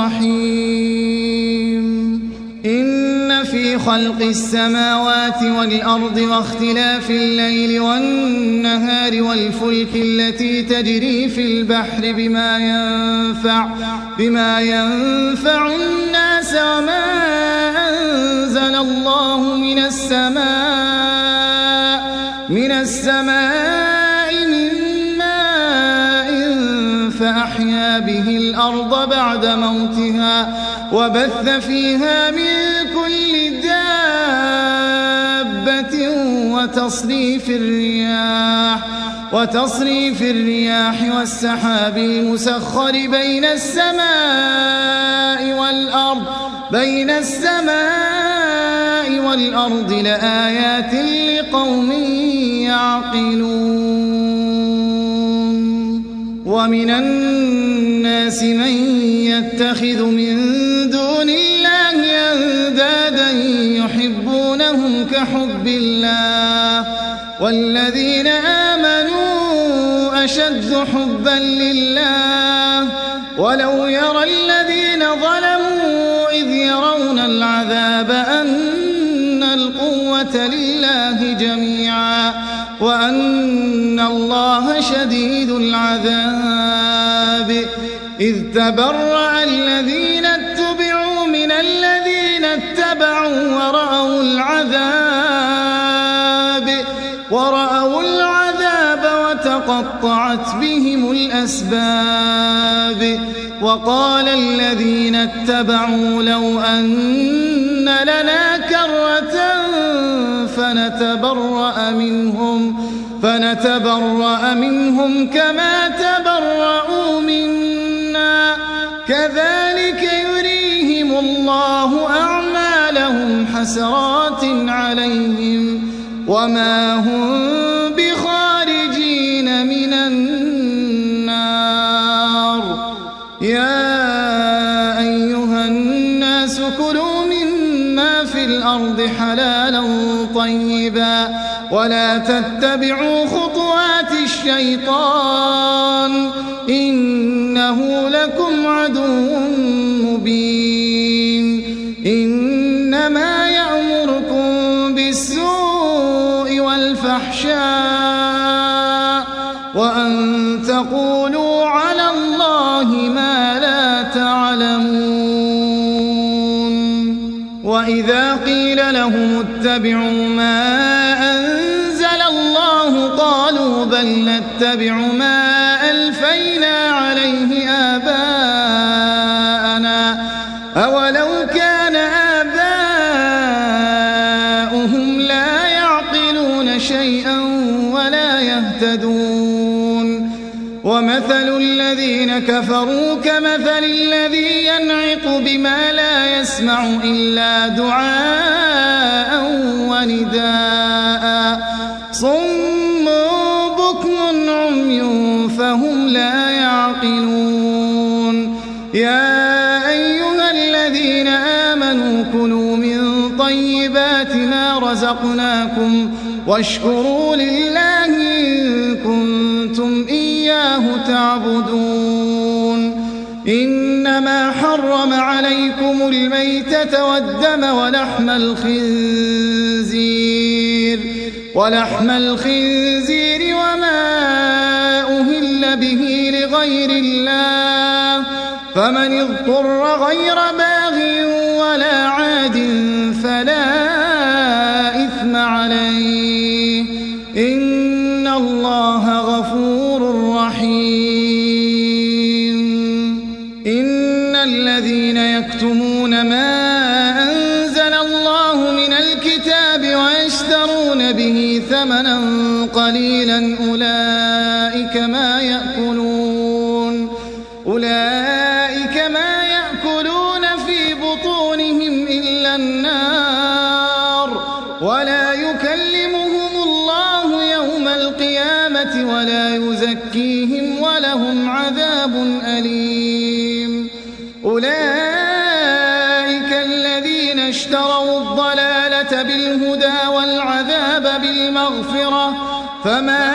الرحيم إن في خلق السماوات والأرض واختلاف الليل والنهار والفلك التي تجري في البحر بما ينفع بما ينفع الناس وما أنزل الله من السماء من السماء من ماء فأحيا به الأرض بعد موتها وبث فيها من كل دابة وتصريف الرياح وتصريف الرياح والسحاب المسخر بين السماء والأرض بين السماء والأرض لآيات لقوم يعقلون ومن الناس من يتخذ من دون الله أندادا يحبونهم كحب الله والذين آمنوا أشد حبا لله ولو يرى الذين ظلموا إذ يرون العذاب أن القوة لله جميعا وأن الله شديد العذاب إذ تبرأ الذين اتبعوا من الذين اتبعوا ورأوا العذاب ورأوا العذاب وتقطعت بهم الأسباب وقال الذين اتبعوا لو أن لنا كرة فنتبرأ منهم فنتبرأ منهم كما تبرأوا منا كذلك يريهم الله أعمالهم حسرات عليهم وما هم بخارجين من النار يا أيها الناس كلوا مما في الأرض حلالا طيبا ولا تتبعوا خطوات الشيطان إنه لكم عدو مبين إنما يأمركم بالسوء والفحشاء وأن تقولوا على الله ما لا تعلمون وإذا قيل لهم اتبعوا ما أنزل الله قالوا بل نتبع ما ألفينا عليه آباءنا أولو كان آباؤهم لا يعقلون شيئا ولا يهتدون ومثل الذين كفروا كمثل الذي ينعق بما لا يسمع إلا دعاء ونداء صم بكم عمي فهم لا يعقلون يا أيها الذين آمنوا كلوا من طيبات ما رزقناكم واشكروا لله إن كنتم إياه تعبدون إنما حرم عليكم الميتة والدم ولحم الخنزير ولحم الخنزير وما أهل به لغير الله فمن اضطر غير باغ ولا عاد فلا إثم عليه إن الله غفور رحيم إن الذين يكتمون ما أنزل الله من الكتاب ويشترون به ثمنا قليلا أولئك ما يأكلون أولئك ما يأكلون في بطونهم إلا النار ولا يكلمهم الله يوم القيامة ولا يزكيهم ولهم عذاب أليم أولئك الذين اشتروا الضلالة بالهدى والعذاب بالمغفرة فما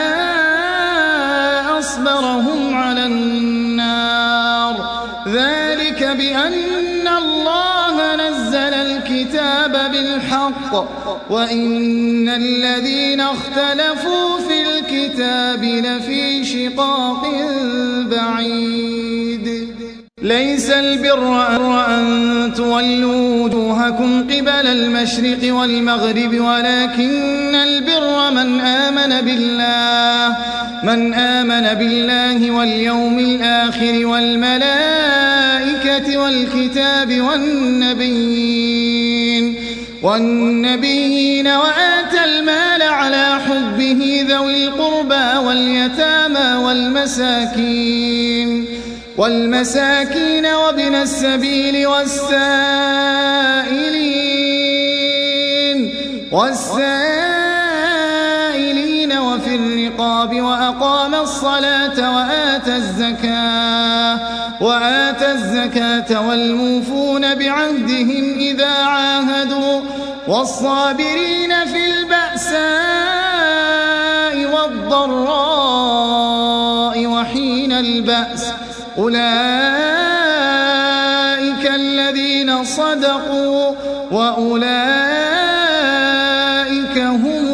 أصبرهم على النار ذلك بأن الله نزل الكتاب بالحق وإن الذين اختلفوا في الكتاب لفي شقاق بعيد ليس البر أن تولوا وجوهكم قبل المشرق والمغرب ولكن البر من آمن بالله من آمن بالله واليوم الآخر والملائكة والكتاب والنبيين والنبيين وآتى المال على حبه ذوي القربى واليتامى والمساكين والمساكين وابن السبيل والسائلين والسائلين وفي الرقاب وأقام الصلاة وآتى الزكاة وآتى الزكاة والموفون بعهدهم إذا عاهدوا والصابرين في البأساء والضراء وحين البأس أولئك الذين صدقوا وأولئك هم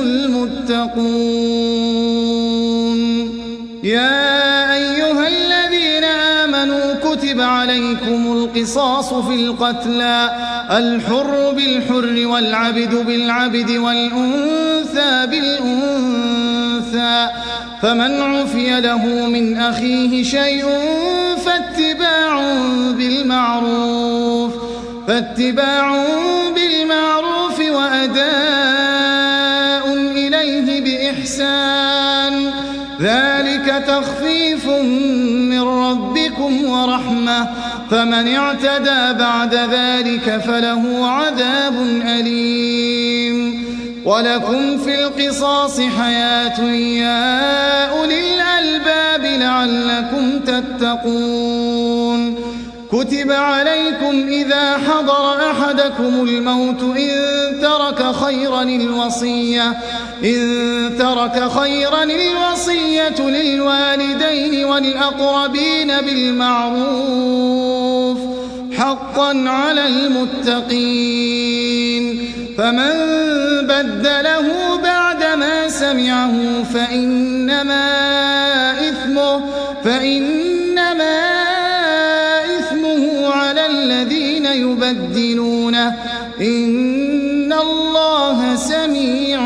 المتقون يا أيها الذين آمنوا كتب عليكم القصاص في القتلى الحر بالحر والعبد بالعبد والأنثى بالأنثى فمن عفي له من أخيه شيء فاتباع بالمعروف فاتباع بالمعروف وأداء إليه بإحسان ذلك تخفيف من ربكم ورحمة فمن اعتدى بعد ذلك فله عذاب أليم ولكم في القصاص حياة يا أولي الألباب لعلكم تتقون كتب عليكم إذا حضر أحدكم الموت إن ترك خيرا الوصية إن ترك خيرا الوصية للوالدين والأقربين بالمعروف حقا على المتقين فمن بدله بعدما سمعه فإنما إثمه فإنما إثمه على الذين يبدلونه إن الله سميع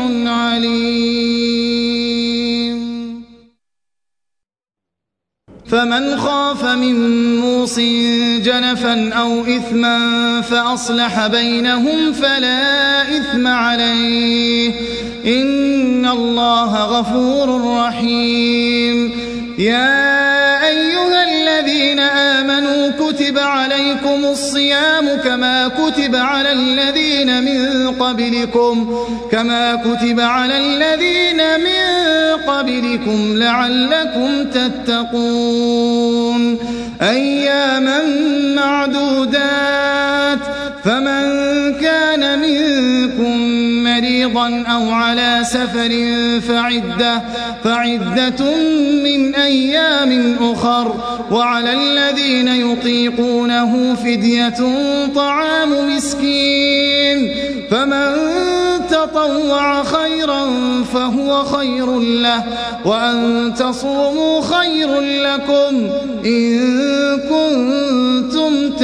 عليم. فمن خاف من موص جنفا أو إثما فأصلح بينهم فلا إثم عليه إن الله غفور رحيم. يا أيها الذين آمنوا كتب عليكم الصيام كما كتب على الذين من قبلكم كما كتب على الذين من قبلكم لعلكم تتقون أياما معدودات فمن كان منكم مريضا أو على سفر فعدة, فعدة من أيام أخر وعلى الذين يطيقونه فدية طعام مسكين فمن تطوع خيرا فهو خير له وأن تصوموا خير لكم إن كنتم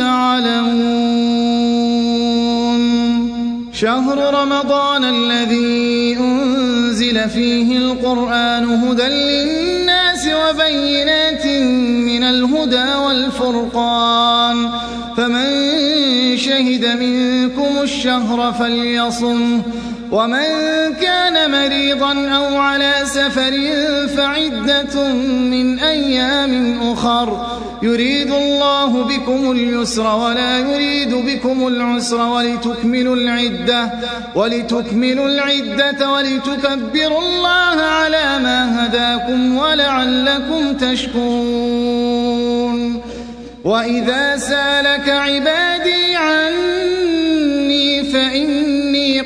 تعلمون. شهر رمضان الذي أنزل فيه القرآن هدى للناس وبينات من الهدى والفرقان فمن شهد منكم الشهر فليصمه ومن كان مريضا أو على سفر فعدة من أيام أخر يريد الله بكم اليسر ولا يريد بكم العسر ولتكملوا العدة ولتكملوا العدة ولتكبروا الله على ما هداكم ولعلكم تشكرون. وإذا سالك عبادي عني فإني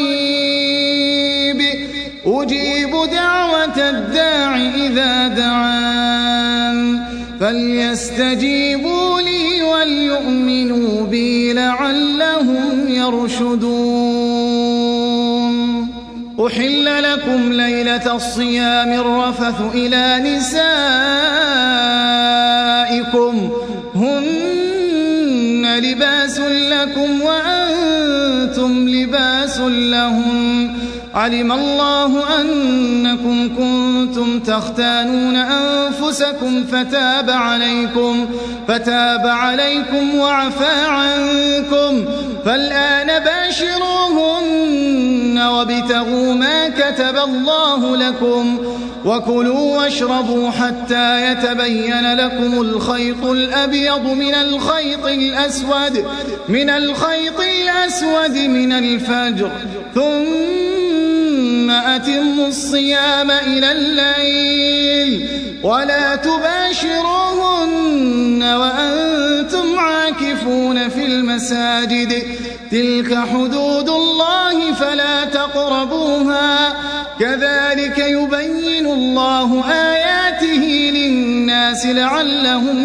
قريب أجيب دعوة الداع إذا دعان فليستجيبوا لي وليؤمنوا بي لعلهم يرشدون. أحل لكم ليلة الصيام الرفث إلى نسائكم هن لباس لكم وأنتم لباس لهم علم الله أنكم كنتم تختانون أنفسكم فتاب عليكم فتاب عليكم وعفى عنكم فالآن باشروهن وابتغوا ما كتب الله لكم وكلوا واشربوا حتى يتبين لكم الخيط الأبيض من الخيط الأسود من الخيط الأسود من الفجر ثم أتموا الصيام إلى الليل ولا تباشروهن وأنتم عاكفون في المساجد تلك حدود الله فلا تقربوها كذلك يبين الله آياته للناس لعلهم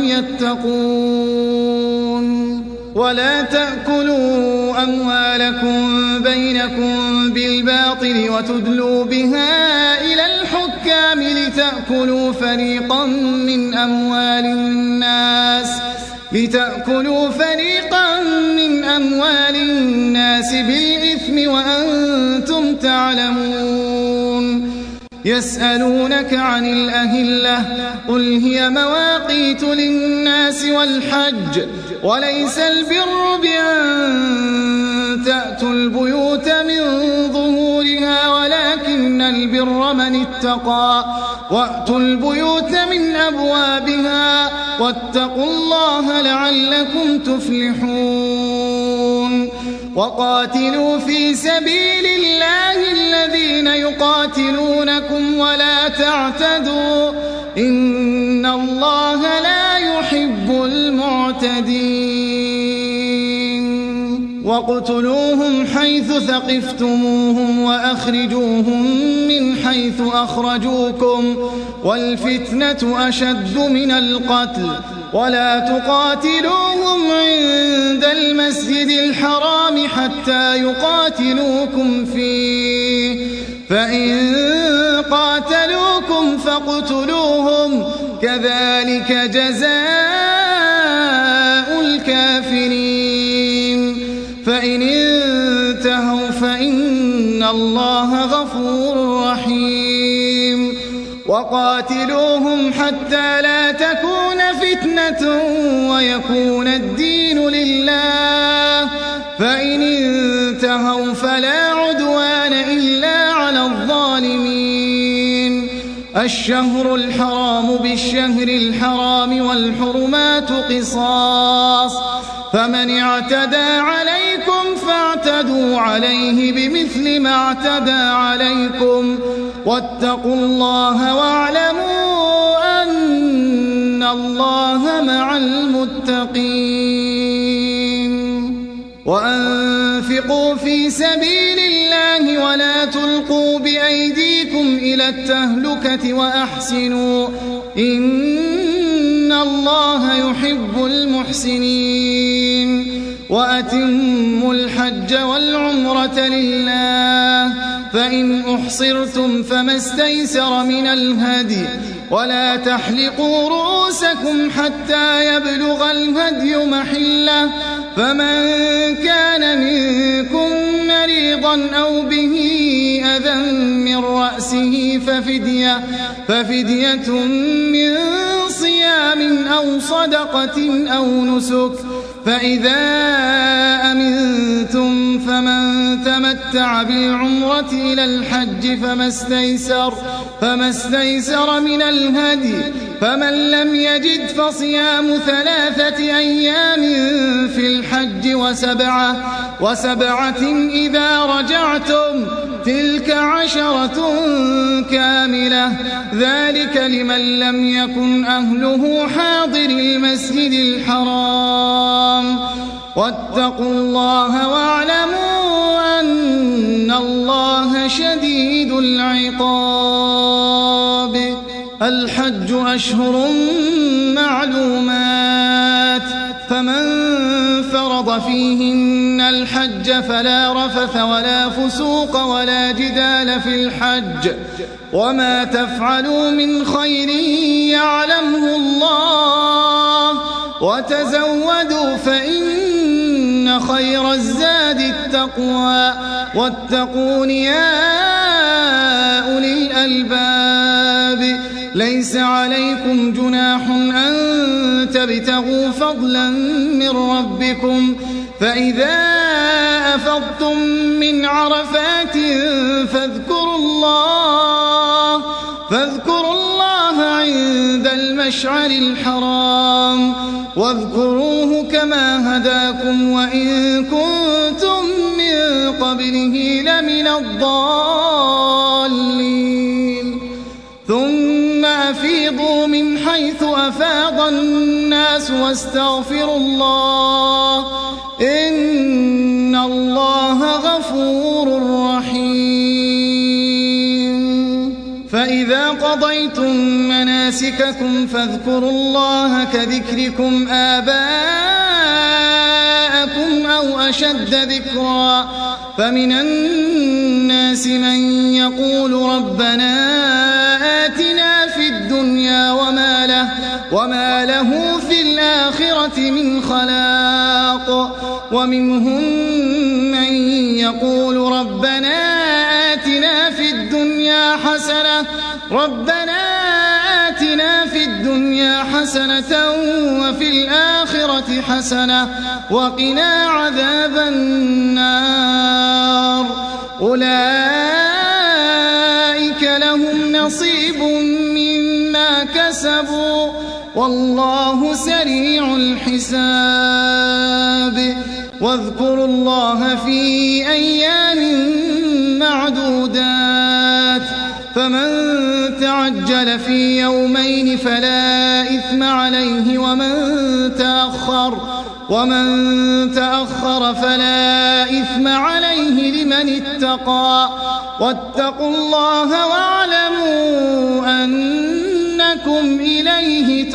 يتقون. ولا تأكلوا أموالكم بينكم بالباطل وتدلوا بها إلى الحكام لتأكلوا فريقا من أموال الناس لتأكلوا فريقا من أموال الناس بالإثم وأنتم تعلمون. يسألونك عن الأهلة قل هي مواقيت للناس والحج وليس البر بأن تأتوا البيوت من ظهورها ولكن البر من اتقى وأتوا البيوت من أبوابها واتقوا الله لعلكم تفلحون. وقاتلوا في سبيل الله الذين يقاتلونكم ولا تعتدوا إن الله لا يحب المعتدين. واقتلوهم حيث ثقفتموهم وأخرجوهم من حيث أخرجوكم والفتنة أشد من القتل ولا تقاتلوهم عند المسجد الحرام حتى يقاتلوكم فيه فإن قاتلوكم فاقتلوهم كذلك جزاء الكافرين. فإن الله غفور رحيم وقاتلوهم حتى لا تكون فتنة ويكون الدين لله فإن انتهوا فلا عدوان إلا على الظالمين الشهر الحرام بالشهر الحرام والحرمات قصاص فمن اعتدى عليكم فاعتدوا عليه بمثل ما اعتدى عليكم واتقوا الله واعلموا أن الله مع المتقين وأنفقوا في سبيل الله ولا تلقوا بأيديكم إلى التهلكة وأحسنوا إن الله يحب المحسنين وأتموا الحج والعمرة لله فإن أحصرتم فما استيسر من الهدي ولا تحلقوا رؤوسكم حتى يبلغ الهدي محله فمن كان منكم مريضا أو به أذى من رأسه ففدية, ففدية من صيام أو صدقة أو نسك فإذا أمنتم فمن تمتع بالعمرة إلى الحج فما استيسر, فما استيسر من الهدي فمن لم يجد فصيام ثلاثة أيام في الحج وسبعة, وسبعة إذا رجعتم تلك عشرة كاملة ذلك لمن لم يكن أهله حاضر المسجد الحرام واتقوا الله واعلموا أن الله شديد العقاب الحج أشهر معلومات فمن فرض فيهن الحج فلا رفث ولا فسوق ولا جدال في الحج وما تفعلوا من خير يعلمه الله وتزودوا فإن خير الزاد التقوى واتقون يا أولي الألباب ليس عليكم جناح أن تبتغوا فضلا من ربكم فإذا أفضتم من عرفات فاذكروا الله فاذكروا الله عند المشعر الحرام واذكروه كما هداكم وإن كنتم من قبله لمن الضالين ثم أفيضوا من حيث أفاض الناس واستغفروا الله إن الله غفور رحيم فإذا قضيتم مناسككم فاذكروا الله كذكركم آباءكم أو أشد ذكرا فمن الناس من يقول ربنا آتنا في الدنيا وما له, وما له في الآخرة من خلاق ومنهم من يقول ربنا آتنا في الدنيا حسنة ربنا آتنا في الدنيا حسنة وفي الآخرة حسنة وقنا عذاب النار أولئك لهم نصيب مما كسبوا والله سريع الحساب واذكروا الله في أيام معدودات فمن تعجل في يومين فلا إثم عليه ومن تأخر ومن تأخر فلا إثم عليه لمن اتقى واتقوا الله واعلموا أنكم إليه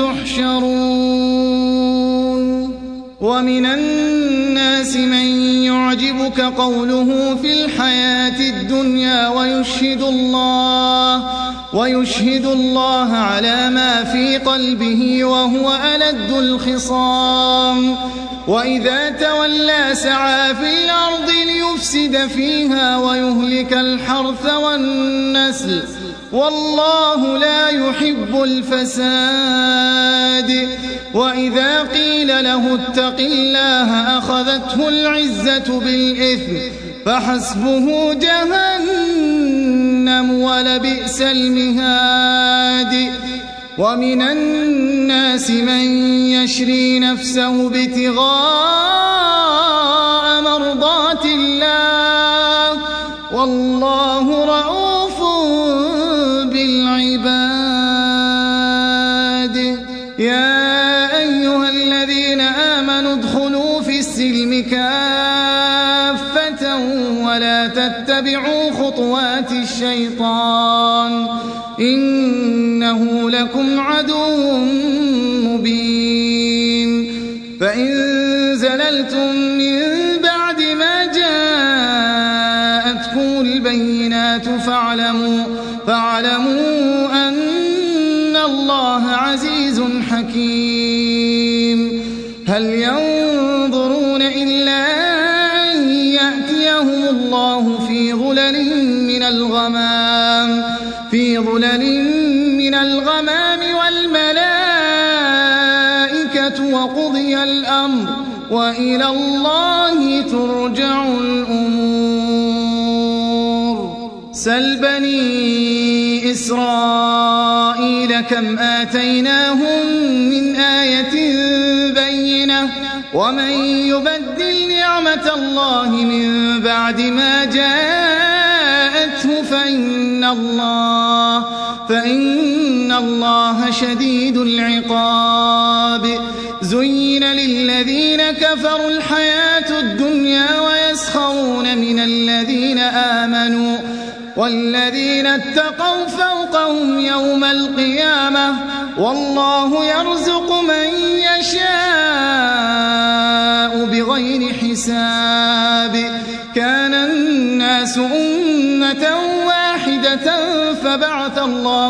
تحشرون ومن الناس من يعجبك قوله في الحياة الدنيا ويشهد الله ويشهد الله على ما في قلبه وهو ألد الخصام وإذا تولى سعى في الأرض ليفسد فيها ويهلك الحرث والنسل والله لا يحب الفساد وإذا قيل له اتق الله أخذته العزة بالإثم فحسبه جهنم ولبئس المهاد ومن الناس من يشري نفسه ابتغاء مرضات الله والله رؤوف بالعباد يا أيها الذين آمنوا ادخلوا في السلم كافة ولا تتبعوا خطوات الشيطان إنه لكم عدو مبين فإن زللتم من بعد ما جاءتكم البينات فاعلموا, فاعلموا أن الله عزيز حكيم هل ينظرون إلا أن يأتيهم الله في ظلل من الغمام في ظلل من الغمام والملائكة وقضي الأمر وإلى الله ترجع الأمور سل بني إسرائيل كم آتيناهم من آية بينة ومن يبدل نعمة الله من بعد ما جاءته فإن الله فإن الله شديد العقاب زين للذين كفروا الحياة الدنيا ويسخرون من الذين آمنوا والذين اتقوا فوقهم يوم القيامة والله يرزق من يشاء بغير حساب كان الناس أمة واحدة فبعث الله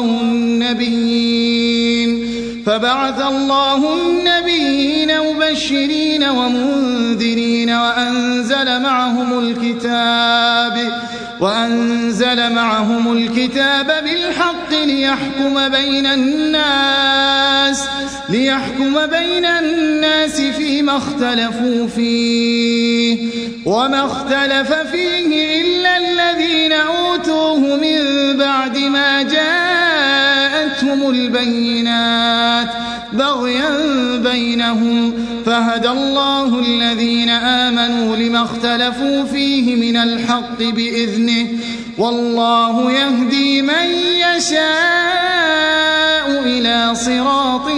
النبيين فبعث الله النبيين مبشرين ومنذرين وأنزل معهم الكتاب وأنزل معهم الكتاب بالحق ليحكم بين الناس ليحكم بين الناس فيما اختلفوا فيه وما اختلف فيه إلا الذين أوتوه من بعد ما جاءتهم البينات بغيا بينهم فهدى الله الذين آمنوا لما اختلفوا فيه من الحق بإذنه والله يهدي من يشاء إلى صراط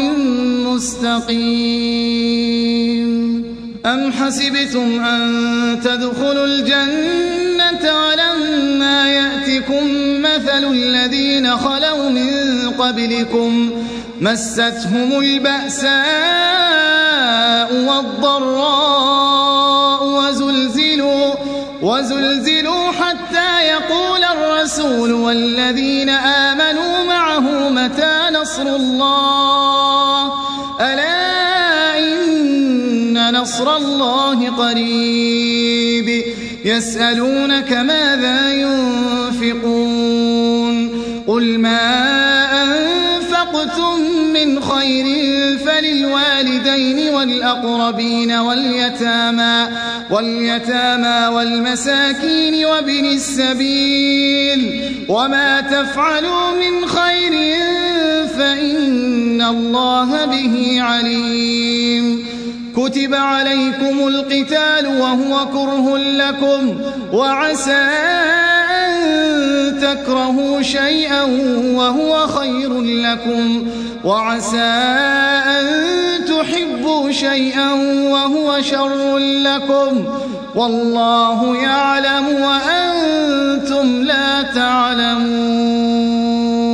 مستقيم أم حسبتم أن تدخلوا الجنة ولما يأتكم مثل الذين خلوا من قبلكم مستهم البأساء والضراء وزلزلوا, وزلزلوا حتى يقول الرسول والذين آمنوا معه متى نصر الله ألا إن نصر الله قريب يسألونك ماذا ينفقون قل ما أنفقتم من خير فللوالدين والأقربين واليتامى, واليتامى والمساكين وابن السبيل وما تفعلوا من خير فإن الله به عليم كتب عليكم القتال وهو كره لكم وعسى أن تكرهوا شيئا وهو خير لكم وعسى أن تحبوا شيئا وهو شر لكم والله يعلم وأنتم لا تعلمون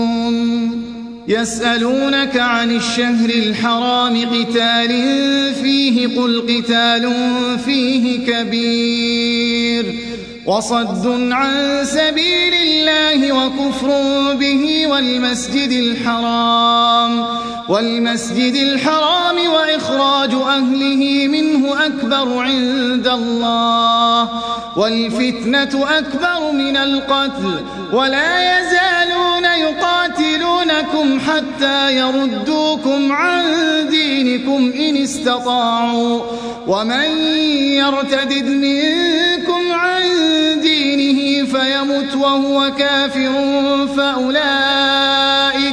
يسألونك عن الشهر الحرام قتال فيه قل قتال فيه كبير وصد عن سبيل الله وكفر به والمسجد الحرام والمسجد الحرام وإخراج أهله منه أكبر عند الله والفتنة أكبر من القتل ولا يزالون يقاتلونكم حتى يردوكم عن دينكم إن استطاعوا ومن يرتدد منكم عن دينه فيمت وهو كافر فأولئك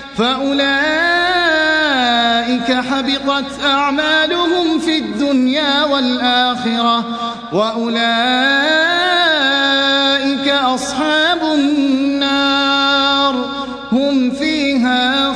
فأولئك حبطت أعمالهم في الدنيا والآخرة وأولئك أصحاب النار هم فيها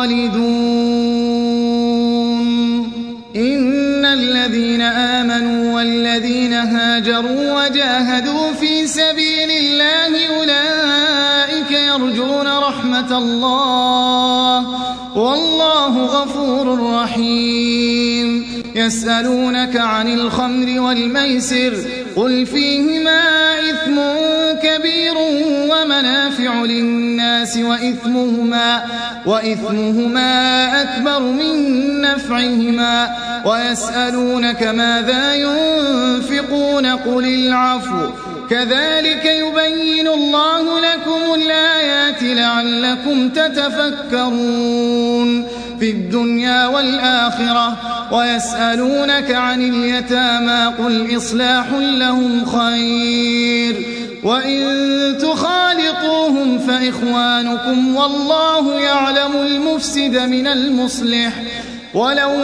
خالدون. إن الذين آمنوا والذين هاجروا وجاهدوا في سبيل الله أولئك يرجون رحمة الله والله غفور رحيم. يسألونك عن الخمر والميسر قل فيهما إثم كبير ومنافع للناس وإثمهما, وإثمهما أكبر من نفعهما ويسألونك ماذا ينفقون قل العفو كذلك يبين الله لكم الآيات لعلكم تتفكرون في الدنيا والآخرة. ويسألونك عن اليتامى قل إصلاح لهم خير وإن تخالطوهم فإخوانكم والله يعلم المفسد من المصلح ولو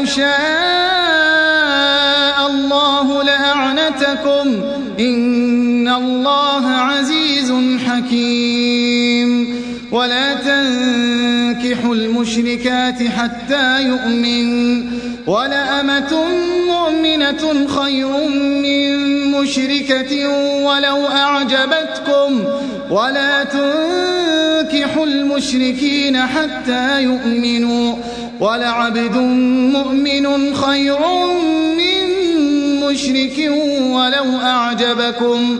شاء الله لأعنتكم إن الله عزيز حكيم. ولا تنكحوا المشركات حتى يؤمن ولأمة مؤمنة خير من مشركة ولو أعجبتكم ولا تنكحوا المشركين حتى يؤمنوا ولعبد مؤمن خير من مشرك ولو أعجبكم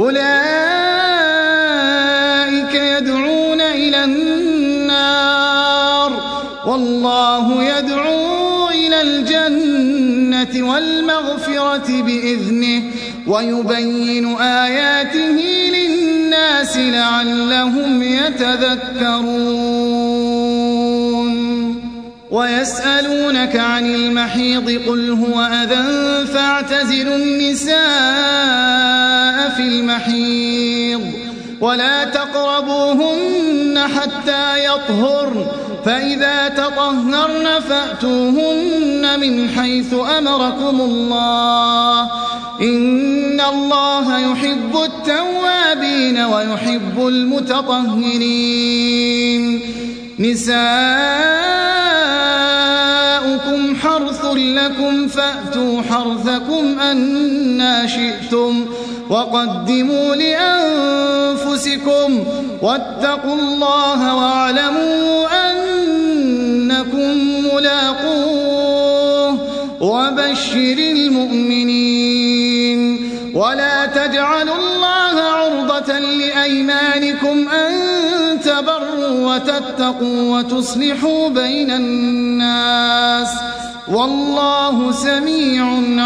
أولئك يدعون إلى النار والله يدعو إلى الجنة والمغفرة بإذنه ويبين آياته للناس لعلهم يتذكرون. ويسألونك عن المحيض قل هو أذى فاعتزلوا النساء في المحيض ولا تقربوهن حتى يطهرن فإذا تطهرن فأتوهن من حيث أمركم الله إن الله يحب التوابين ويحب المتطهرين. نساؤكم حرث لكم فأتوا حرثكم أنى شئتم وقدموا لأنفسكم واتقوا الله واعلموا أنكم ملاقوه وبشر المؤمنين. ولا تجعلوا الله عرضة لأيمانكم أن تبروا وتتقوا وتصلحوا بين الناس والله سميع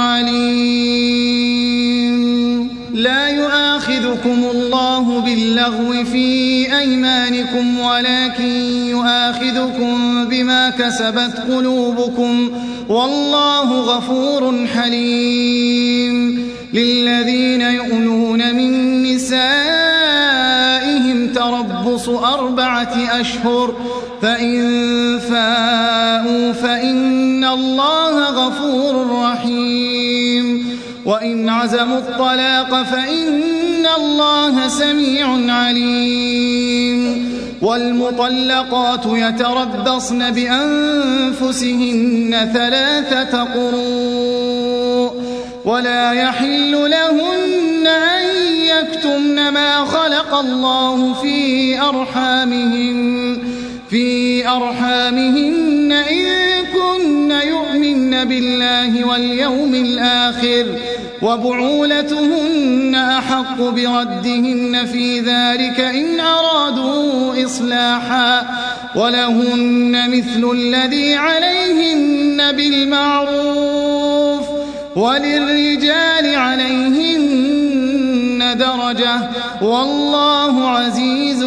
عليم. لا يؤاخذكم الله باللغو في أيمانكم ولكن يؤاخذكم بما كسبت قلوبكم والله غفور حليم. للذين يؤلون من نسائهم تربص أربعة أشهر فإن فاءوا فإن الله غفور رحيم. وإن عزموا الطلاق فإن الله سميع عليم. والمطلقات يتربصن بأنفسهن ثلاثة قروء ولا يحل لهن أن يكتمن ما خلق الله في أرحامهن في أرحامهن إن كن يؤمن بالله واليوم الآخر وبعولتهن أحق بردهن في ذلك إن أرادوا إصلاحا ولهن مثل الذي عليهن بالمعروف وللرجال عليهن درجة والله عزيز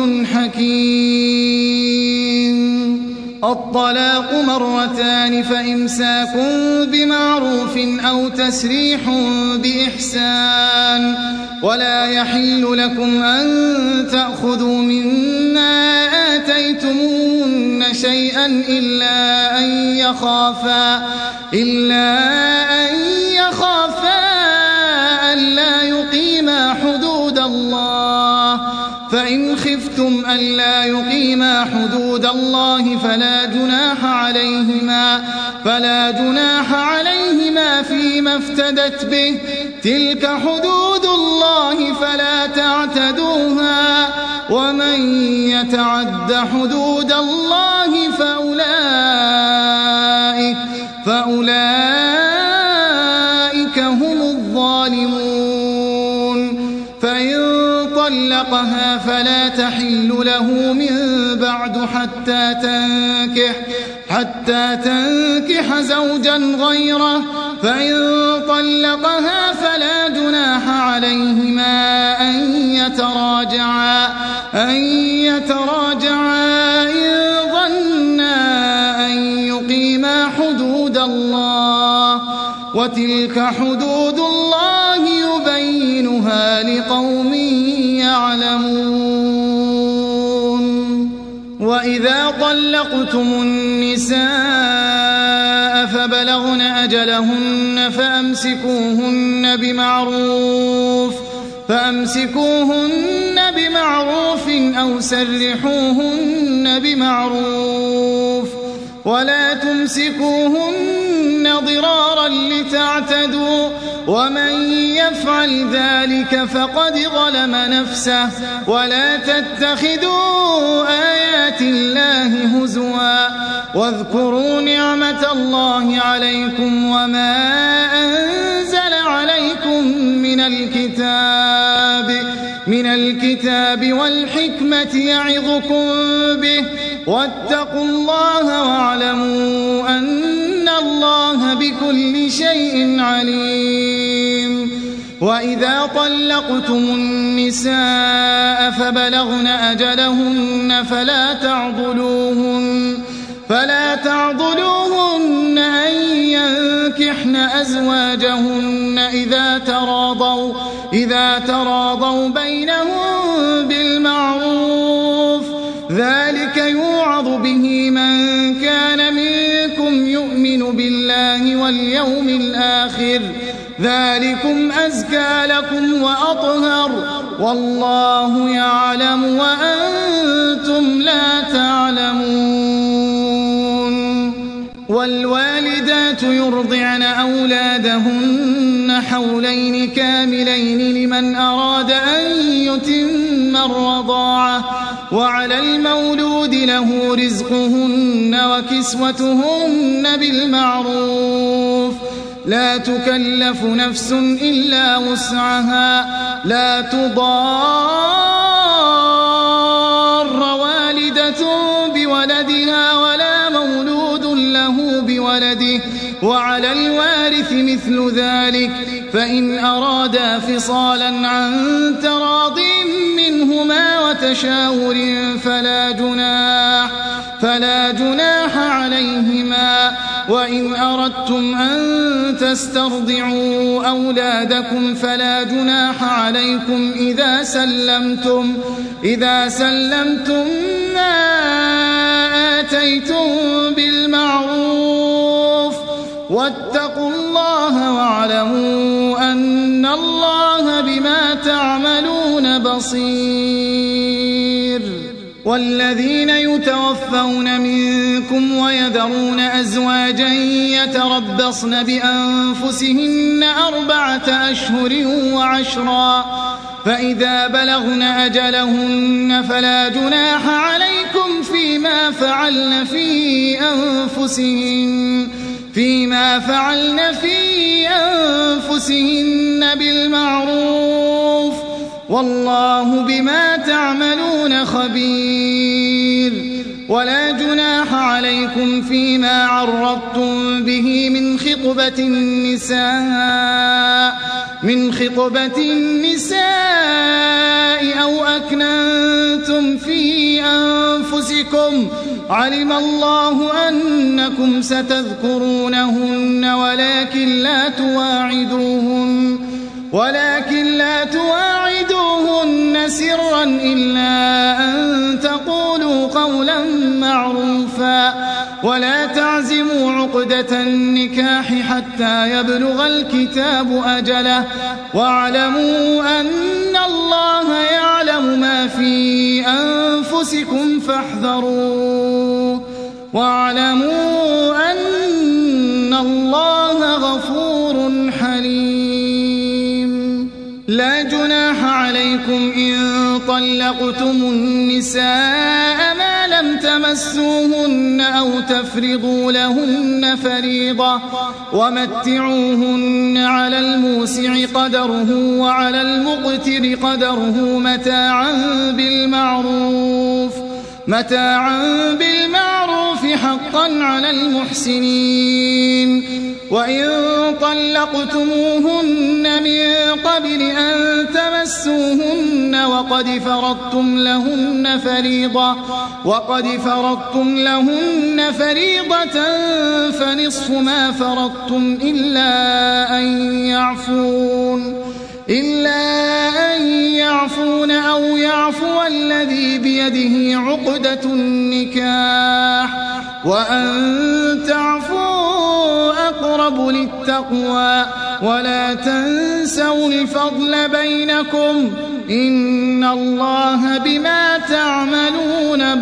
حكيم. الطلاق مرتان فإمساك بمعروف أو تسريح بإحسان ولا يحل لكم أن تأخذوا مما آتيتموهن شيئا إلا أن يخافا إلا أن يخافا ألا يقيما حدود الله فإن خفتم ألا يقيما حدود الله فلا جناح عليهما فلا جناح عليهما فيما افتدت به تلك حدود الله فلا تعتدوها ومن يتعد حدود الله فأولئك فأولئك هم الظالمون. فإن طلقها فلا تحل له من بعد حتى تنكح حتى تنكح زوجا غيره فإن طلقها فلا جناح عليهما أن يتراجعا أن يتراجعا إن ظنا أن يقيما حدود الله وتلك حدود الله يبينها لقوم يعلمون. وإذا طلقتم النساء فبلغن أجلهن فأمسكوهن بمعروف فأمسكوهن بمعروف أو سرحوهن بمعروف ولا تمسكوهن ضرارا لتعتدوا ومن يفعل ذلك فقد ظلم نفسه ولا تتخذوا آيات الله هزوا واذكروا نعمة الله عليكم وما أنزل عليكم من الكتاب من الكتاب والحكمة يعظكم به واتقوا الله واعلموا أن الله بكل شيء عليم. وإذا طلقتم النساء فبلغن أجلهن فلا تعضلوهن فلا تعضلوهن أن ينكحن أزواجهن إذا تراضوا إذا تراضوا بينهم بالمعروف ذلك يوعظ به من كان منكم يؤمن بالله واليوم الآخر ذلكم أزكى لكم وأطهر والله يعلم وأنتم لا تعلمون. والوالدات يرضعن أولادهن حولين كاملين لمن أراد أن يتم الرضاعة وعلى المولود له رزقهن وكسوتهن بالمعروف لا تكلف نفس إلا وسعها لا تضار والدة بولدها ولا مولود له بولده وعلى الوارث مثل ذلك فإن أرادا فصالا عن تراض منهما وتشاور فلا جناح فلا جناح عليهما. وإن أردتم أن تسترضعوا أولادكم فلا جناح عليكم إذا سلمتم إذا سلمتم ما آتيتم بالمعروف واتقوا الله واعلموا أن الله بما تعملون بصير. والذين يتوفون منكم ويذرون أزواجا يتربصن بأنفسهن أربعة أشهر وعشرا فإذا بلغن أجلهن فلا جناح عليكم فيما فعلن في أنفسهن فيما فعلن في أنفسهن بالمعروف والله بما تعملون خبير. ولا جناح عليكم فيما عرضتم به من خطبة النساء من خطبة النساء أو أكننتم في أنفسكم علم الله أنكم ستذكرونهن ولكن لا تواعدوهن ولكن لا تواعدوهن سرا إلا أن تقولوا قولا معروفا ولا تعزموا عقدة النكاح حتى يبلغ الكتاب أجله واعلموا أن الله يعلم ما في أنفسكم فاحذروه واعلموا أن الله غفور حليم. لا جناح عليكم إن طلقتم النساء ما لم تمسوهن أو تفرضوا لهن فريضة ومتعوهن على الموسع قدره وعلى المقتر قدره متاعا بالمعروف متاعا بالمعروف حقا على المحسنين. وإن طلقتموهن من قبل أن تمسوهن وقد فرضتم لهن فريضة وقد فرضتم لهن فريضة فنصف ما فرضتم إلا أن يعفون إلا أن يعفون أو يعفو الذي بيده عقدة النكاح وأن تعفوا أقرب للتقوى ولا تنسوا الفضل بينكم إن الله بما تعملون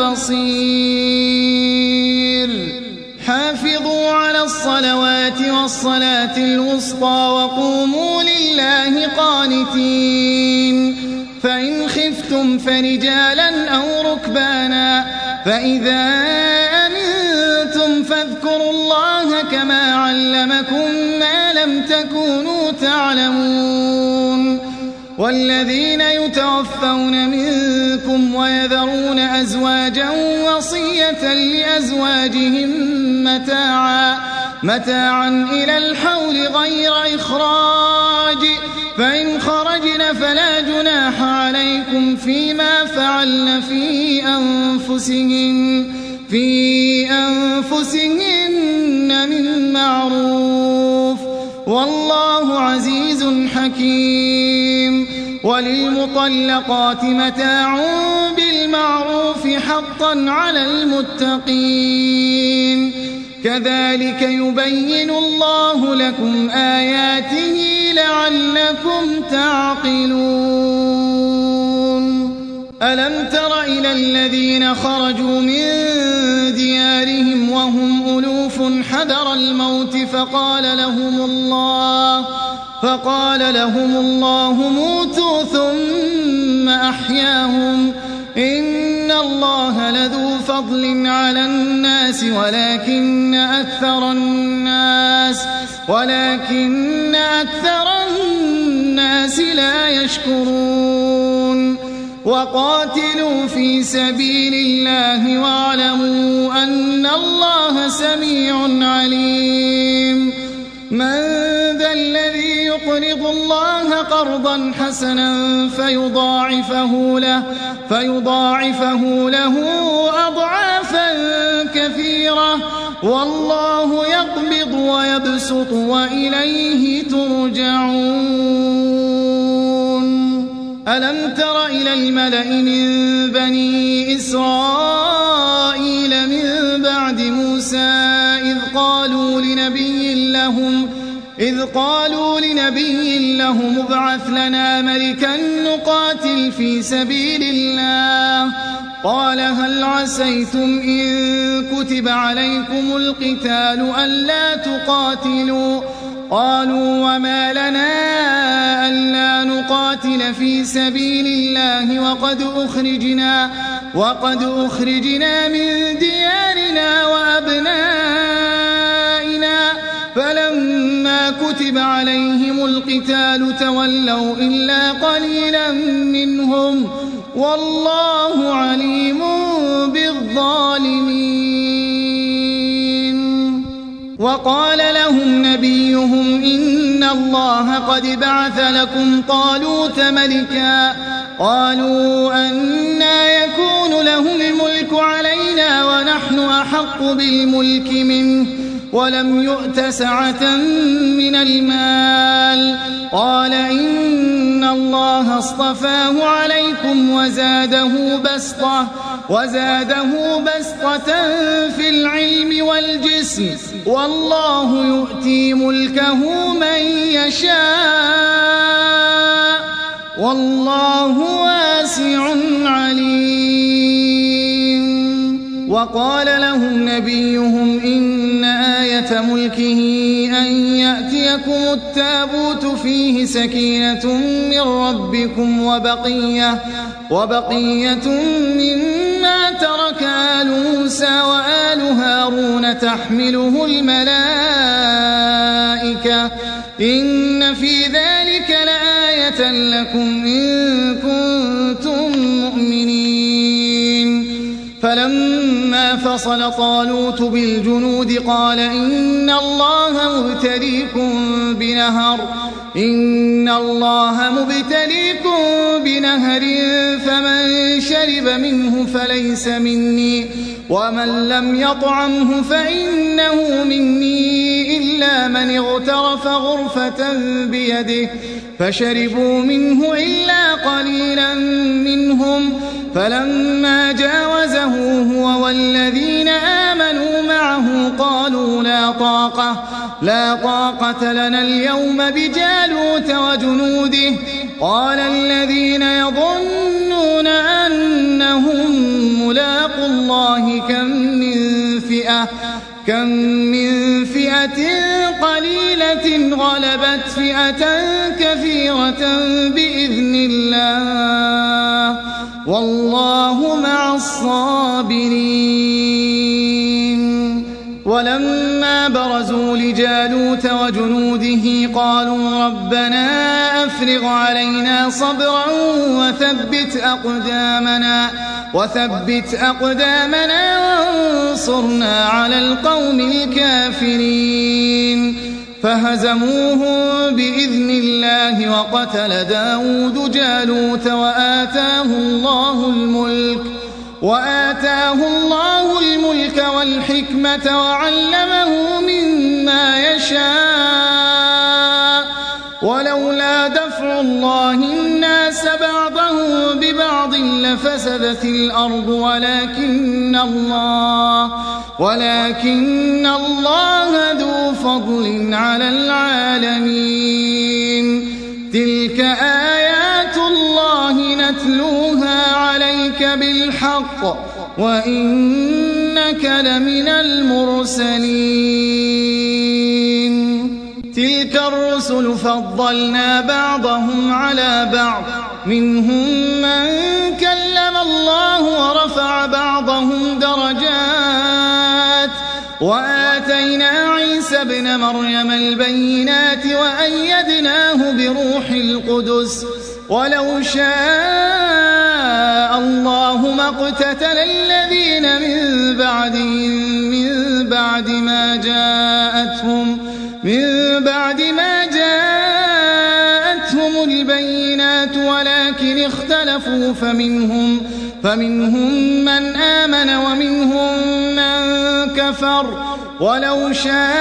بصير. حافظوا على الصلوات والصلاة الوسطى وقوموا لله قانتين. فإن خفتم فرجالا أو ركبانا فإذا أمنتم فاذكروا الله كما علمكم ما لم تكونوا تعلمون. والذين يتوفون منكم ويذرون أزواجا وصية لأزواجهم متاعا متاعا إلى الحول غير إخراج فإن خرجن فلا جناح عليكم فيما فعلن في أنفسهن في أنفسهن من معروف والله عزيز حكيم. وللمطلقات متاع بالمعروف حقا على المتقين. كذلك يبين الله لكم آياته لعلكم تعقلون. ألم تر إلى الذين خرجوا من ديارهم وهم ألوف حذر الموت فقال لهم الله فقال لهم الله موتوا ثم أحياهم إن الله لذو فضل على الناس ولكن أكثر الناس ولكن أكثر الناس لا يشكرون. وقاتلوا في سبيل الله واعلموا أن الله سميع عليم. من ذا الذي يقرض الله قرضا حسنا فيضاعفه له فيضاعفه له أضعافا كثيرة والله يقبض ويبسط وإليه ترجعون. ألم تر إلى الملأ من بني إسرائيل من بعد موسى إذ قالوا لنبي لهم إذ قالوا لنبي لهم ابعث لنا ملكا نقاتل في سبيل الله قال هل عسيتم إن كتب عليكم القتال ألا تقاتلوا قالوا وما لنا ألا نقاتل في سبيل الله وقد أخرجنا وقد أخرجنا من ديارنا وأبنائنا فلما فلما كتب عليهم القتال تولوا إلا قليلا منهم والله عليم بالظالمين. وقال لهم نبيهم إن الله قد بعث لكم طالوت ملكا قالوا أنى يكون له الملك علينا ونحن أحق بالملك منه ولم يؤت سعة من المال قال إن الله اصطفاه عليكم وزاده بسطة وزاده بسطة في العلم والجسم والله يؤتي ملكه من يشاء والله واسع عليم. وقال لهم نبيهم إن آية ملكه أن يأتيكم التابوت فيه سكينة من ربكم وبقية, وبقية مما ترك آل موسى وآل هارون تحمله الملائكة إن في ذلك لآية لكم إن كنتم مؤمنين. فلما فصل طالوت بالجنود قال إن الله مبتليكم بنهر إن الله مبتليكم بنهر فمن شرب منه فليس مني ومن لم يطعمه فإنه مني إلا من اغترف غرفة بيده فشربوا منه إلا قليلا منهم فلما جاوزه هو والذين آمنوا معه قالوا لا طاقة لا طاقة لنا اليوم بجالوت وجنوده قال الذين يظنون أنهم ملاقوا الله كم من فئة كم من فئة قليلة غلبت فئة كثيرة بإذن الله والله مع الصابرين. ولما برزوا لجالوت وجنوده قالوا ربنا أفرغ علينا صبرا وثبت أقدامنا وثبت أقدامنا وانصرنا على القوم الكافرين. فهزموهم بإذن الله وقتل داود جالوت وآتاه الله الملك وآتاه الله الملك والحكمة وعلمه مما يشاء ولولا دفع الله الناس بعضهم ببعض لفسدت الأرض ولكن الله ولكن الله ذو فضل على العالمين. تلك آيات الله نتلوها عليك بالحق وإنك لمن المرسلين. تلك الرسل فضلنا بعضهم على بعض منهم من كلم الله ورفع بعضهم درجات وآتينا عيسى ابن مريم البينات وأيدناه بروح القدس ولو شاء الله ما اقتتل الذين من بعدهم من بعد ما جاءتهم من بعد ما جاءتهم البينات ولكن اختلفوا فمنهم فمنهم من آمن ومنهم من كفر ولو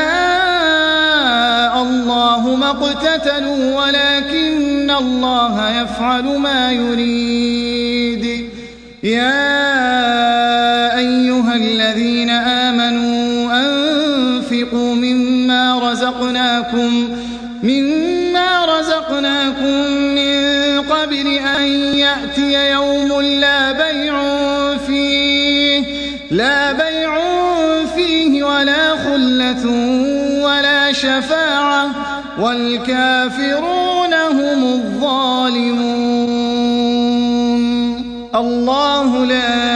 شاء الله ما اقتتلوا ولكن الله يفعل ما يريد. يا أيها الذين آمنوا أنفقوا مما رزقناكم مما رزقناكم من قبل أن يأتي يوم لا بيع فيه لا بيع فيه ولا خلة ولا شفاعة والكافرون هم الظالمون. الله لا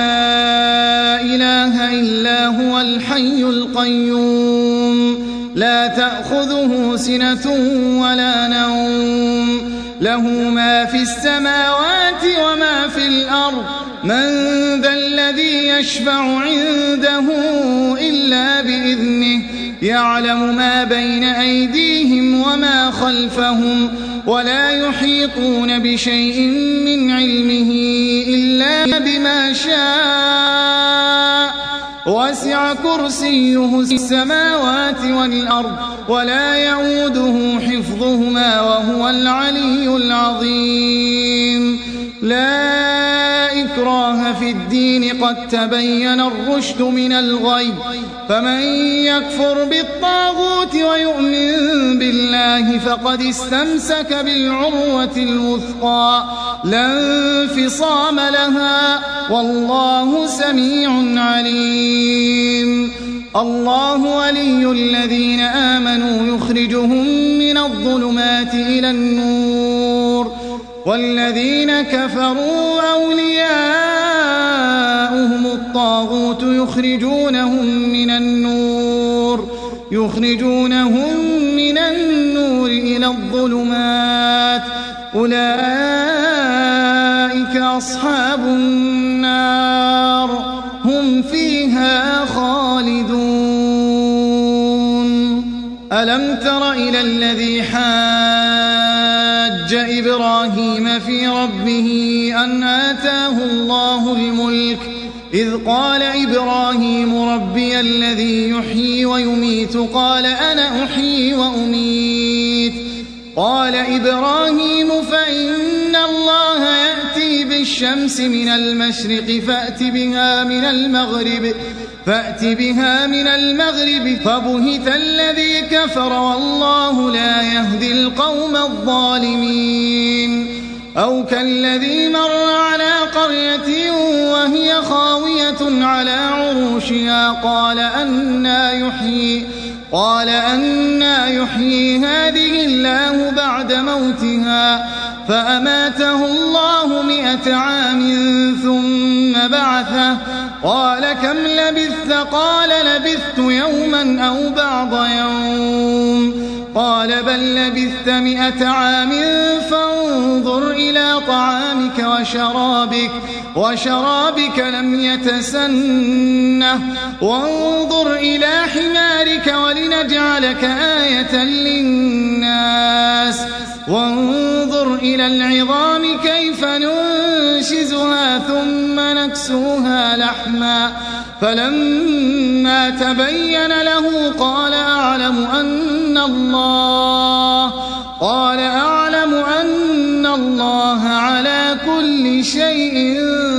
إله إلا هو الحي القيوم لا تأخذه سنة ولا نوم له ما في السماوات وما في الأرض من ذا الذي يشفع عنده إلا بإذنه يعلم ما بين أيديهم وما خلفهم ولا يحيطون بشيء من علمه إلا بما شاء وسع كرسيه السماوات والأرض ولا يؤوده حفظهما وهو العلي العظيم لا إكراه في الدين قد تبين الرشد من الغي فمن يكفر بالطاغوت ويؤمن بالله فقد استمسك بالعروة الوثقى لا انفصام لها والله سميع عليم الله ولي الذين آمنوا يخرجهم من الظلمات إلى النور والذين كفروا أولياؤهم الطاغوت يخرجونهم من النور يخرجونهم من النور إلى الظلمات أولئك أصحاب النار هم فيها خالدون ألم تر إلى الذي حاج إبراهيم في ربه أن آتاه الله الملك إذ قال إبراهيم ربي الذي يحيي ويميت قال أنا أحيي وأميت قال إبراهيم فإن الله يأتي بالشمس من المشرق فأت بها من المغرب فأت بها من المغرب فبهت الذي كفر والله لا يهدي القوم الظالمين أو كالذي مر على قرية وهي خاوية على عروشها قال أنى يحيي قال أنى يحيي هذه الله بعد موتها فأماته الله مئة عام ثم بعثه قال كم لبثت قال لبثت يوما أو بعض يوم قال بل لبثت مئة عام فانظر إلى طعامك وشرابك وشرابك لم يتسنه وانظر إلى حمارك ولنجعلك آية للناس وانظر إلى العظام كيف ننشزها ثم نكسوها لحما فلما تبين له قال أعلم أن الله قال أعلم أن الله على كل شيء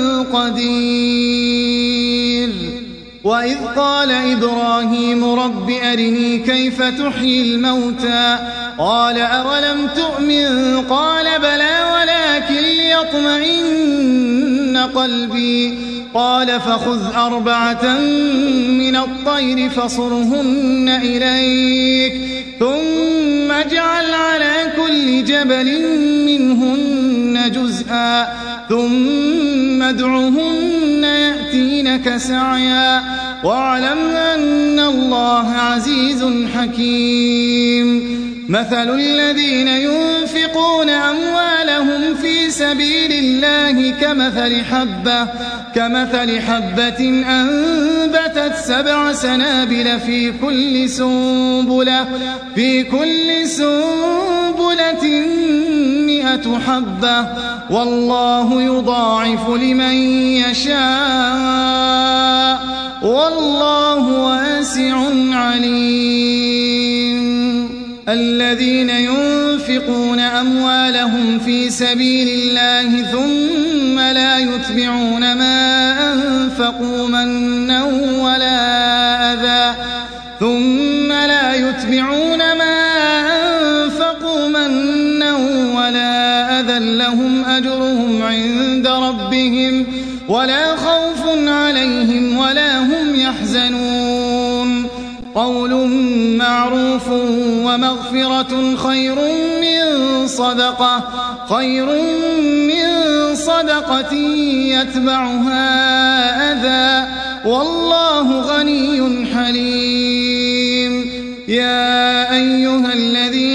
قدير وإذ قال إبراهيم رب أرني كيف تحيي الموتى قال أولم تؤمن قال بلى ولكن ليطمئن قلبي قال فخذ أربعة من الطير فصرهن إليك ثم اجعل على كل جبل منهن جزءا ثم ادعهن يأتينك سعيا واعلم أن الله عزيز حكيم مثل الذين ينفقون أموالهم في سبيل الله كمثل حبة كمثل حبة أنبتت سبع سنابل في كل سنبلة في كل سنبلة مئة حبة والله يضاعف لمن يشاء والله واسع عليم الذين ينفقون أموالهم في سبيل الله ثم لا يتبعون ما أنفقوا منا ولا أذى ثم لا يتبعون ما أنفقوا منا ولا أذى لهم أجرهم عند ربهم ولا خوف عليهم ولا هم يحزنون قول معروف ومغفرة خير من صدقة خير من صدقة يتبعها أذى والله غني حليم يا أيها الذين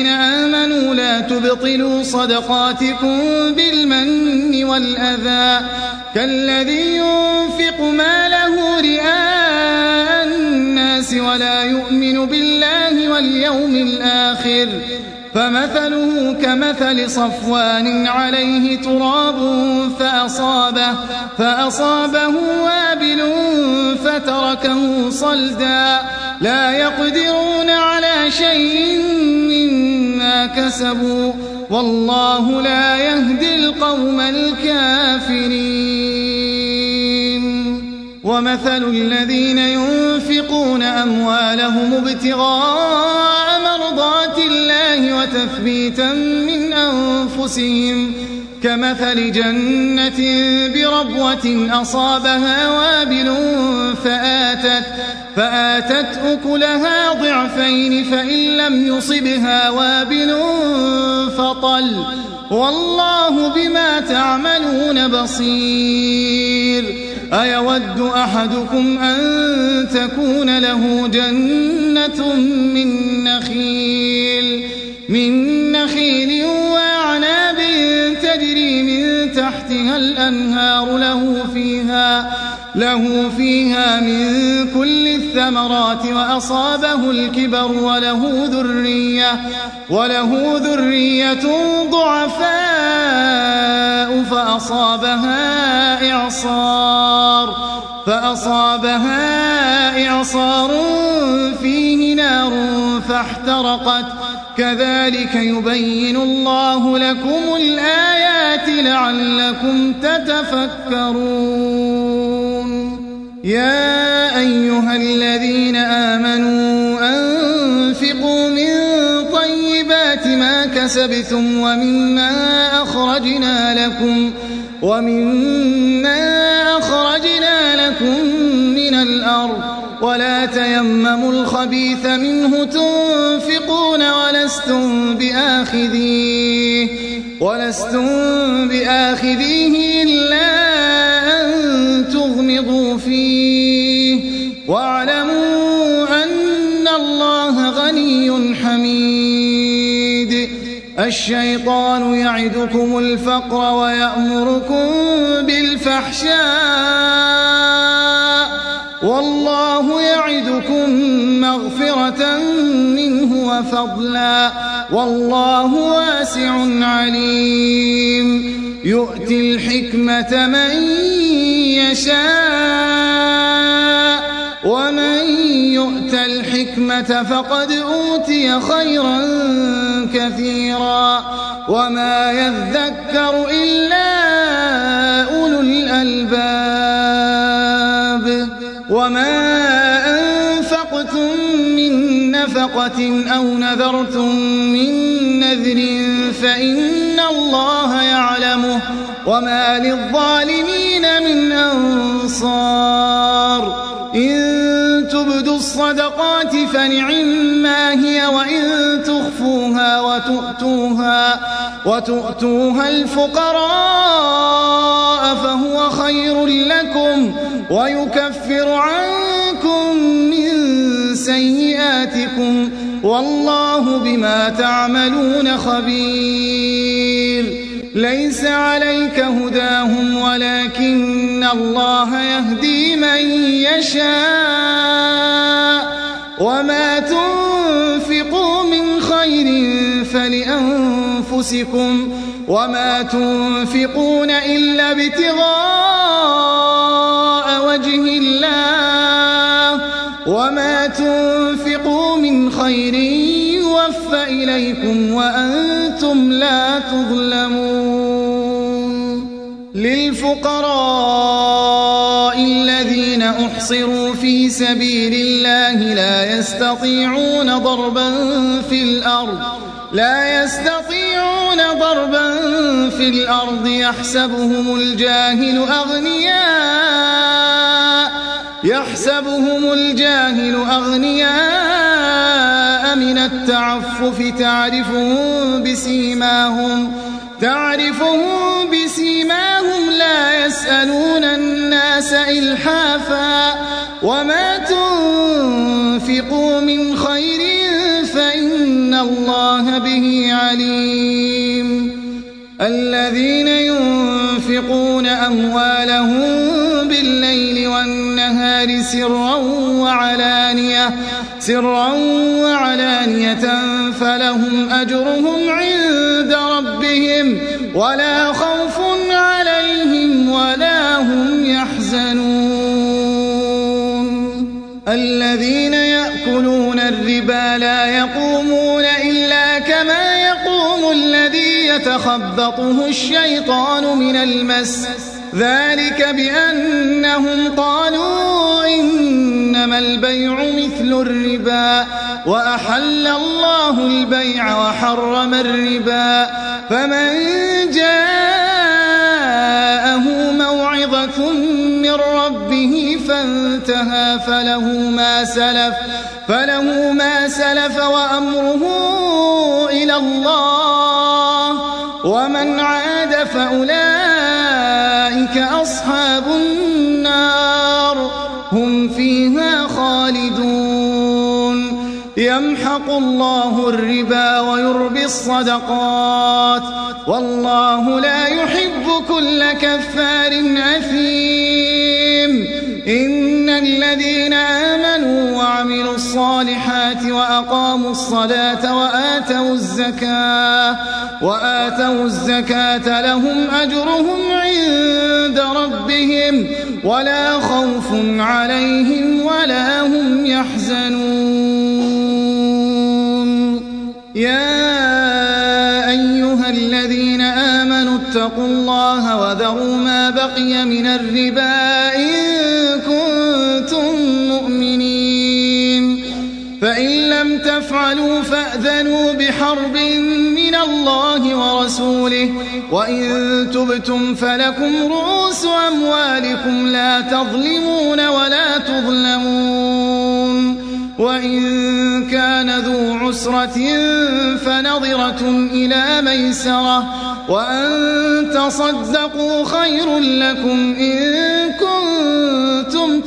تبطلوا صدقاتكم بالمن والأذى كالذي ينفق ماله رئاء الناس ولا يؤمن بالله واليوم الآخر فمثله كمثل صفوان عليه تراب فأصابه, فأصابه وابل فتركه صلدا لا يقدرون على شيء مما كسبوا والله لا يهدي القوم الكافرين. ومثل الذين ينفقون أموالهم ابتغاء مرضات الله وتثبيتا من أنفسهم كمثل جنة بربوة أصابها وابل فآتت, فآتت أكلها ضعفين فإن لم يصبها وابل فطل والله بما تعملون بصير. أيود أحدكم أن تكون له جنة من نخيل, من نخيل وأعناب تجري من تحتها الأنهار له فيها, له فيها من كل الثمرات وأصابه الكبر وله ذرية, وله ذرية ضعفاء فأصابها إعصار, فأصابها إعصار فيه نار فاحترقت كذلك يبين الله لكم الآيات لعلكم تتفكرون. يا أيها الذين آمنوا أنفقوا من طيبات ما كسبتم ومما أخرجنا لكم, ومما أخرجنا لكم من الأرض ولا تيمموا الخبيث منه تنفقون ولستم بآخذيه, ولستم بآخذيه إلا أن تغمضوا فيه واعلموا أن الله غني حميد. الشيطان يعدكم الفقر ويأمركم بالفحشاء والله يعدكم مغفرة منه وفضلا والله واسع عليم. يؤتي الحكمة من يشاء ومن يؤت الحكمة فقد أوتي خيرا كثيرا وما يذكر إلا أولو الألباب. وما أنفقتم من نفقة أو نذرتم من نذر فإن الله يعلمه وما للظالمين من أنصار. إن تبدوا الصدقات فنعما هي وإن تخفوها وتؤتوها, وتؤتوها الفقراء فهو خير لكم ويكفر عنكم من سيئاتكم والله بما تعملون خبير. ليس عليك هداهم ولكن الله يهدي من يشاء وما تنفقوا من خير فلأنفسكم وما تنفقون إلا ابتغاء وجه الله وما تنفقوا من خير يوفى إليكم وأنتم لا تظلمون. للفقراء الذين أحصروا في سبيل الله لا يستطيعون ضربا في الأرض لا يستطيعون ضربا في الأرض يحسبهم الجاهل أغنياء يحسبهم الجاهل أغنياء من التعفف تعرفهم بسيماهم تعرفهم بسيماهم لا يسألون الناس إلحافا وما تنفقوا من خير فإن الله به عليم. الذين ينفقون أموالهم بالليل والنهار سرا وعلانية سرا وعلانية فلهم أجرهم عند ربهم ولا خوف عليهم ولا هم يحزنون. الذين يأكلون الربا لا يقومون إلا كما يقوم الذي يتخبطه الشيطان من المس، ذلك بأنهم قالوا إنما البيع مثل الربا وأحل الله البيع وحرم الربا، فمن جاءه موعظة من ربه فانتهى فله ما سلف فله ما سلف وأمره إلى الله، ومن عاد فأولئك أصحاب النار هم فيها خالدون. يمحق الله الربا ويربي الصدقات والله لا يحب كل كفار أثيم. إن الذين آمنوا وعملوا الصالحات وأقاموا الصلاة وآتوا الزكاة وآتوا الزكاة لهم أجرهم عند ربهم ولا خوف عليهم ولا هم يحزنون. يا أيها الذين آمنوا اتقوا الله وذروا ما بقي من الربا إن كنتم مؤمنين، فإن لم تفعلوا فأذنوا بحرب من الله ورسوله، وإن تبتم فلكم رؤوس أموالكم لا تظلمون ولا تظلمون. وإن كان ذو عسرة فنظرة إلى ميسرة وأن تصدقوا خير لكم إن كنتم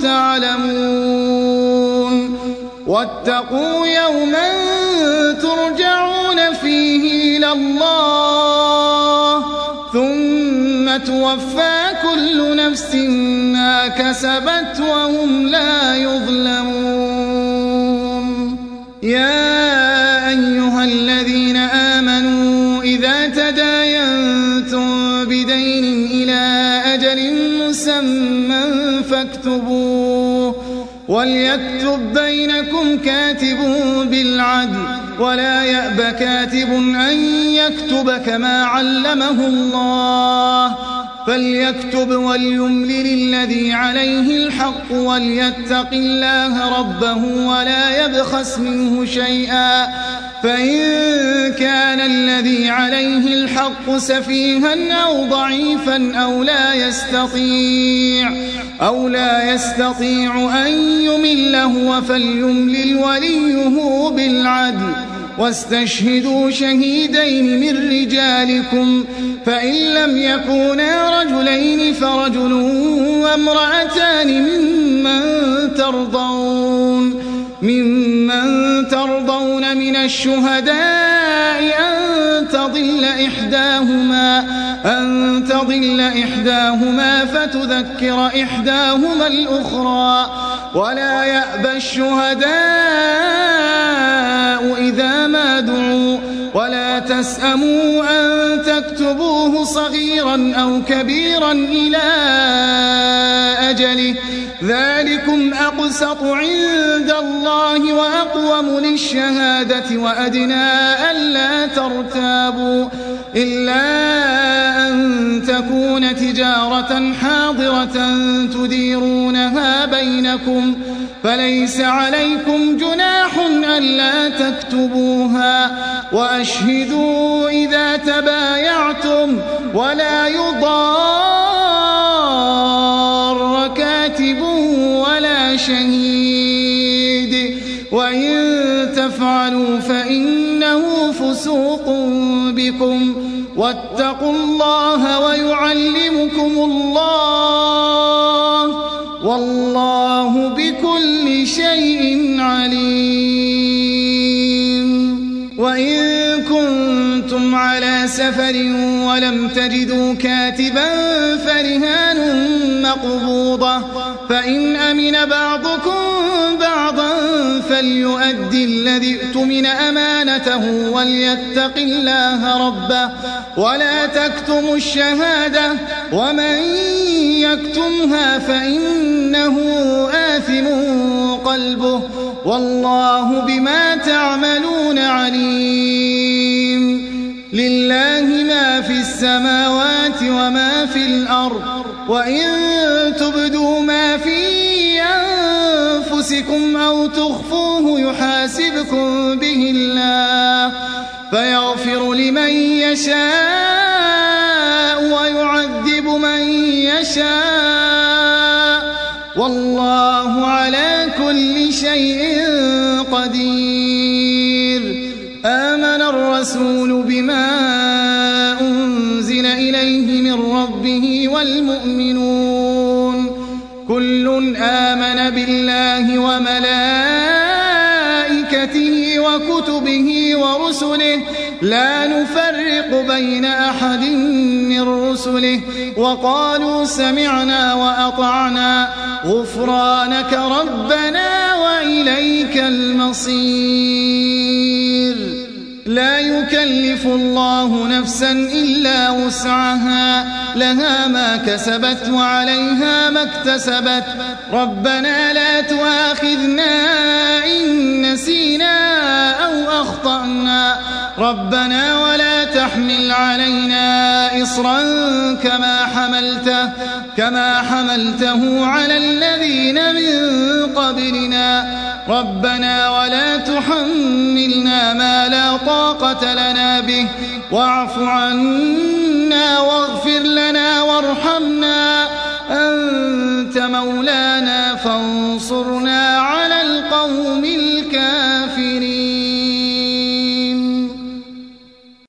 تعلمون. واتقوا يوما ترجعون فيه إلى الله ثم توفى كل نفس ما كسبت وهم لا يظلمون. يا أيها الذين آمنوا إذا تداينتم بدين إلى أجل مسمى فاكتبوه وليكتب بينكم كاتب بالعدل ولا يأب كاتب أن يكتب كما علمه الله، فليكتب وليملل الذي عليه الحق وليتق الله ربه ولا يبخس منه شيئا، فإن كان الذي عليه الحق سفيها أو ضعيفا أو لا يستطيع أو لا يستطيع أن يمل هو فليملل وليه بالعدل، واستشهدوا شهيدين من رجالكم، فإن لم يكونا رجلين فرجل وامرأتان ممن ترضون ممن ترضون من الشهداء أن تضل إحداهما أن تضل إحداهما فتذكر إحداهما الأخرى، ولا يأبى الشهداء إذا ما دعوا، ولا تسأموا أن تكتبوه صغيرا أو كبيرا إلى أجله، ذلكم أقسط عند الله وأقوم للشهادة وأدنى ألا ترتابوا، إلا أن تكون تجارة حاضرة تديرونها بينكم، فليس عليكم جناح ألا تكتبوها، وأشهدوا إذا تبايعتم ولا يضار كاتب ولا شهيد، وإن تفعلوا فإنه فسوق بكم، واتقوا الله ويعلمكم الله والله بكل شيء عليم. وإن كنتم على سفر ولم تجدوا كاتبا فرهان مقبوضة فإن أمن بعضكم بعضا فليؤدي الذي اؤتمن أمانته وليتق الله ربه ولا تكتموا الشهادة ومن يكتمها فإنه آثم قلبه والله بما تعملون عليم. لله ما في السماوات وما في الأرض وإن تبدوا ما في أنفسكم أو تخفوه يحاسبكم به الله فيغفر لمن يشاء ويعذب من يشاء والله على كل شيء قدير. آمن الرسول بما أنزل إليه من ربه والمؤمنون كل آمن بالله وملائكته وكتبه ورسله لا نفرق بين أحد من رسله وقالوا سمعنا وأطعنا غفرانك ربنا وإليك المصير. لا يكلف الله نفسا إلا وسعها لها ما كسبت وعليها ما اكتسبت ربنا لا تؤاخذنا إن نسينا أو أخطأنا ربنا ولا تحمل علينا إصرا كما حملته كما حملته على الذين من قبلنا ربنا ولا تحملنا ما لا طاقة لنا به واعف عنا واغفر لنا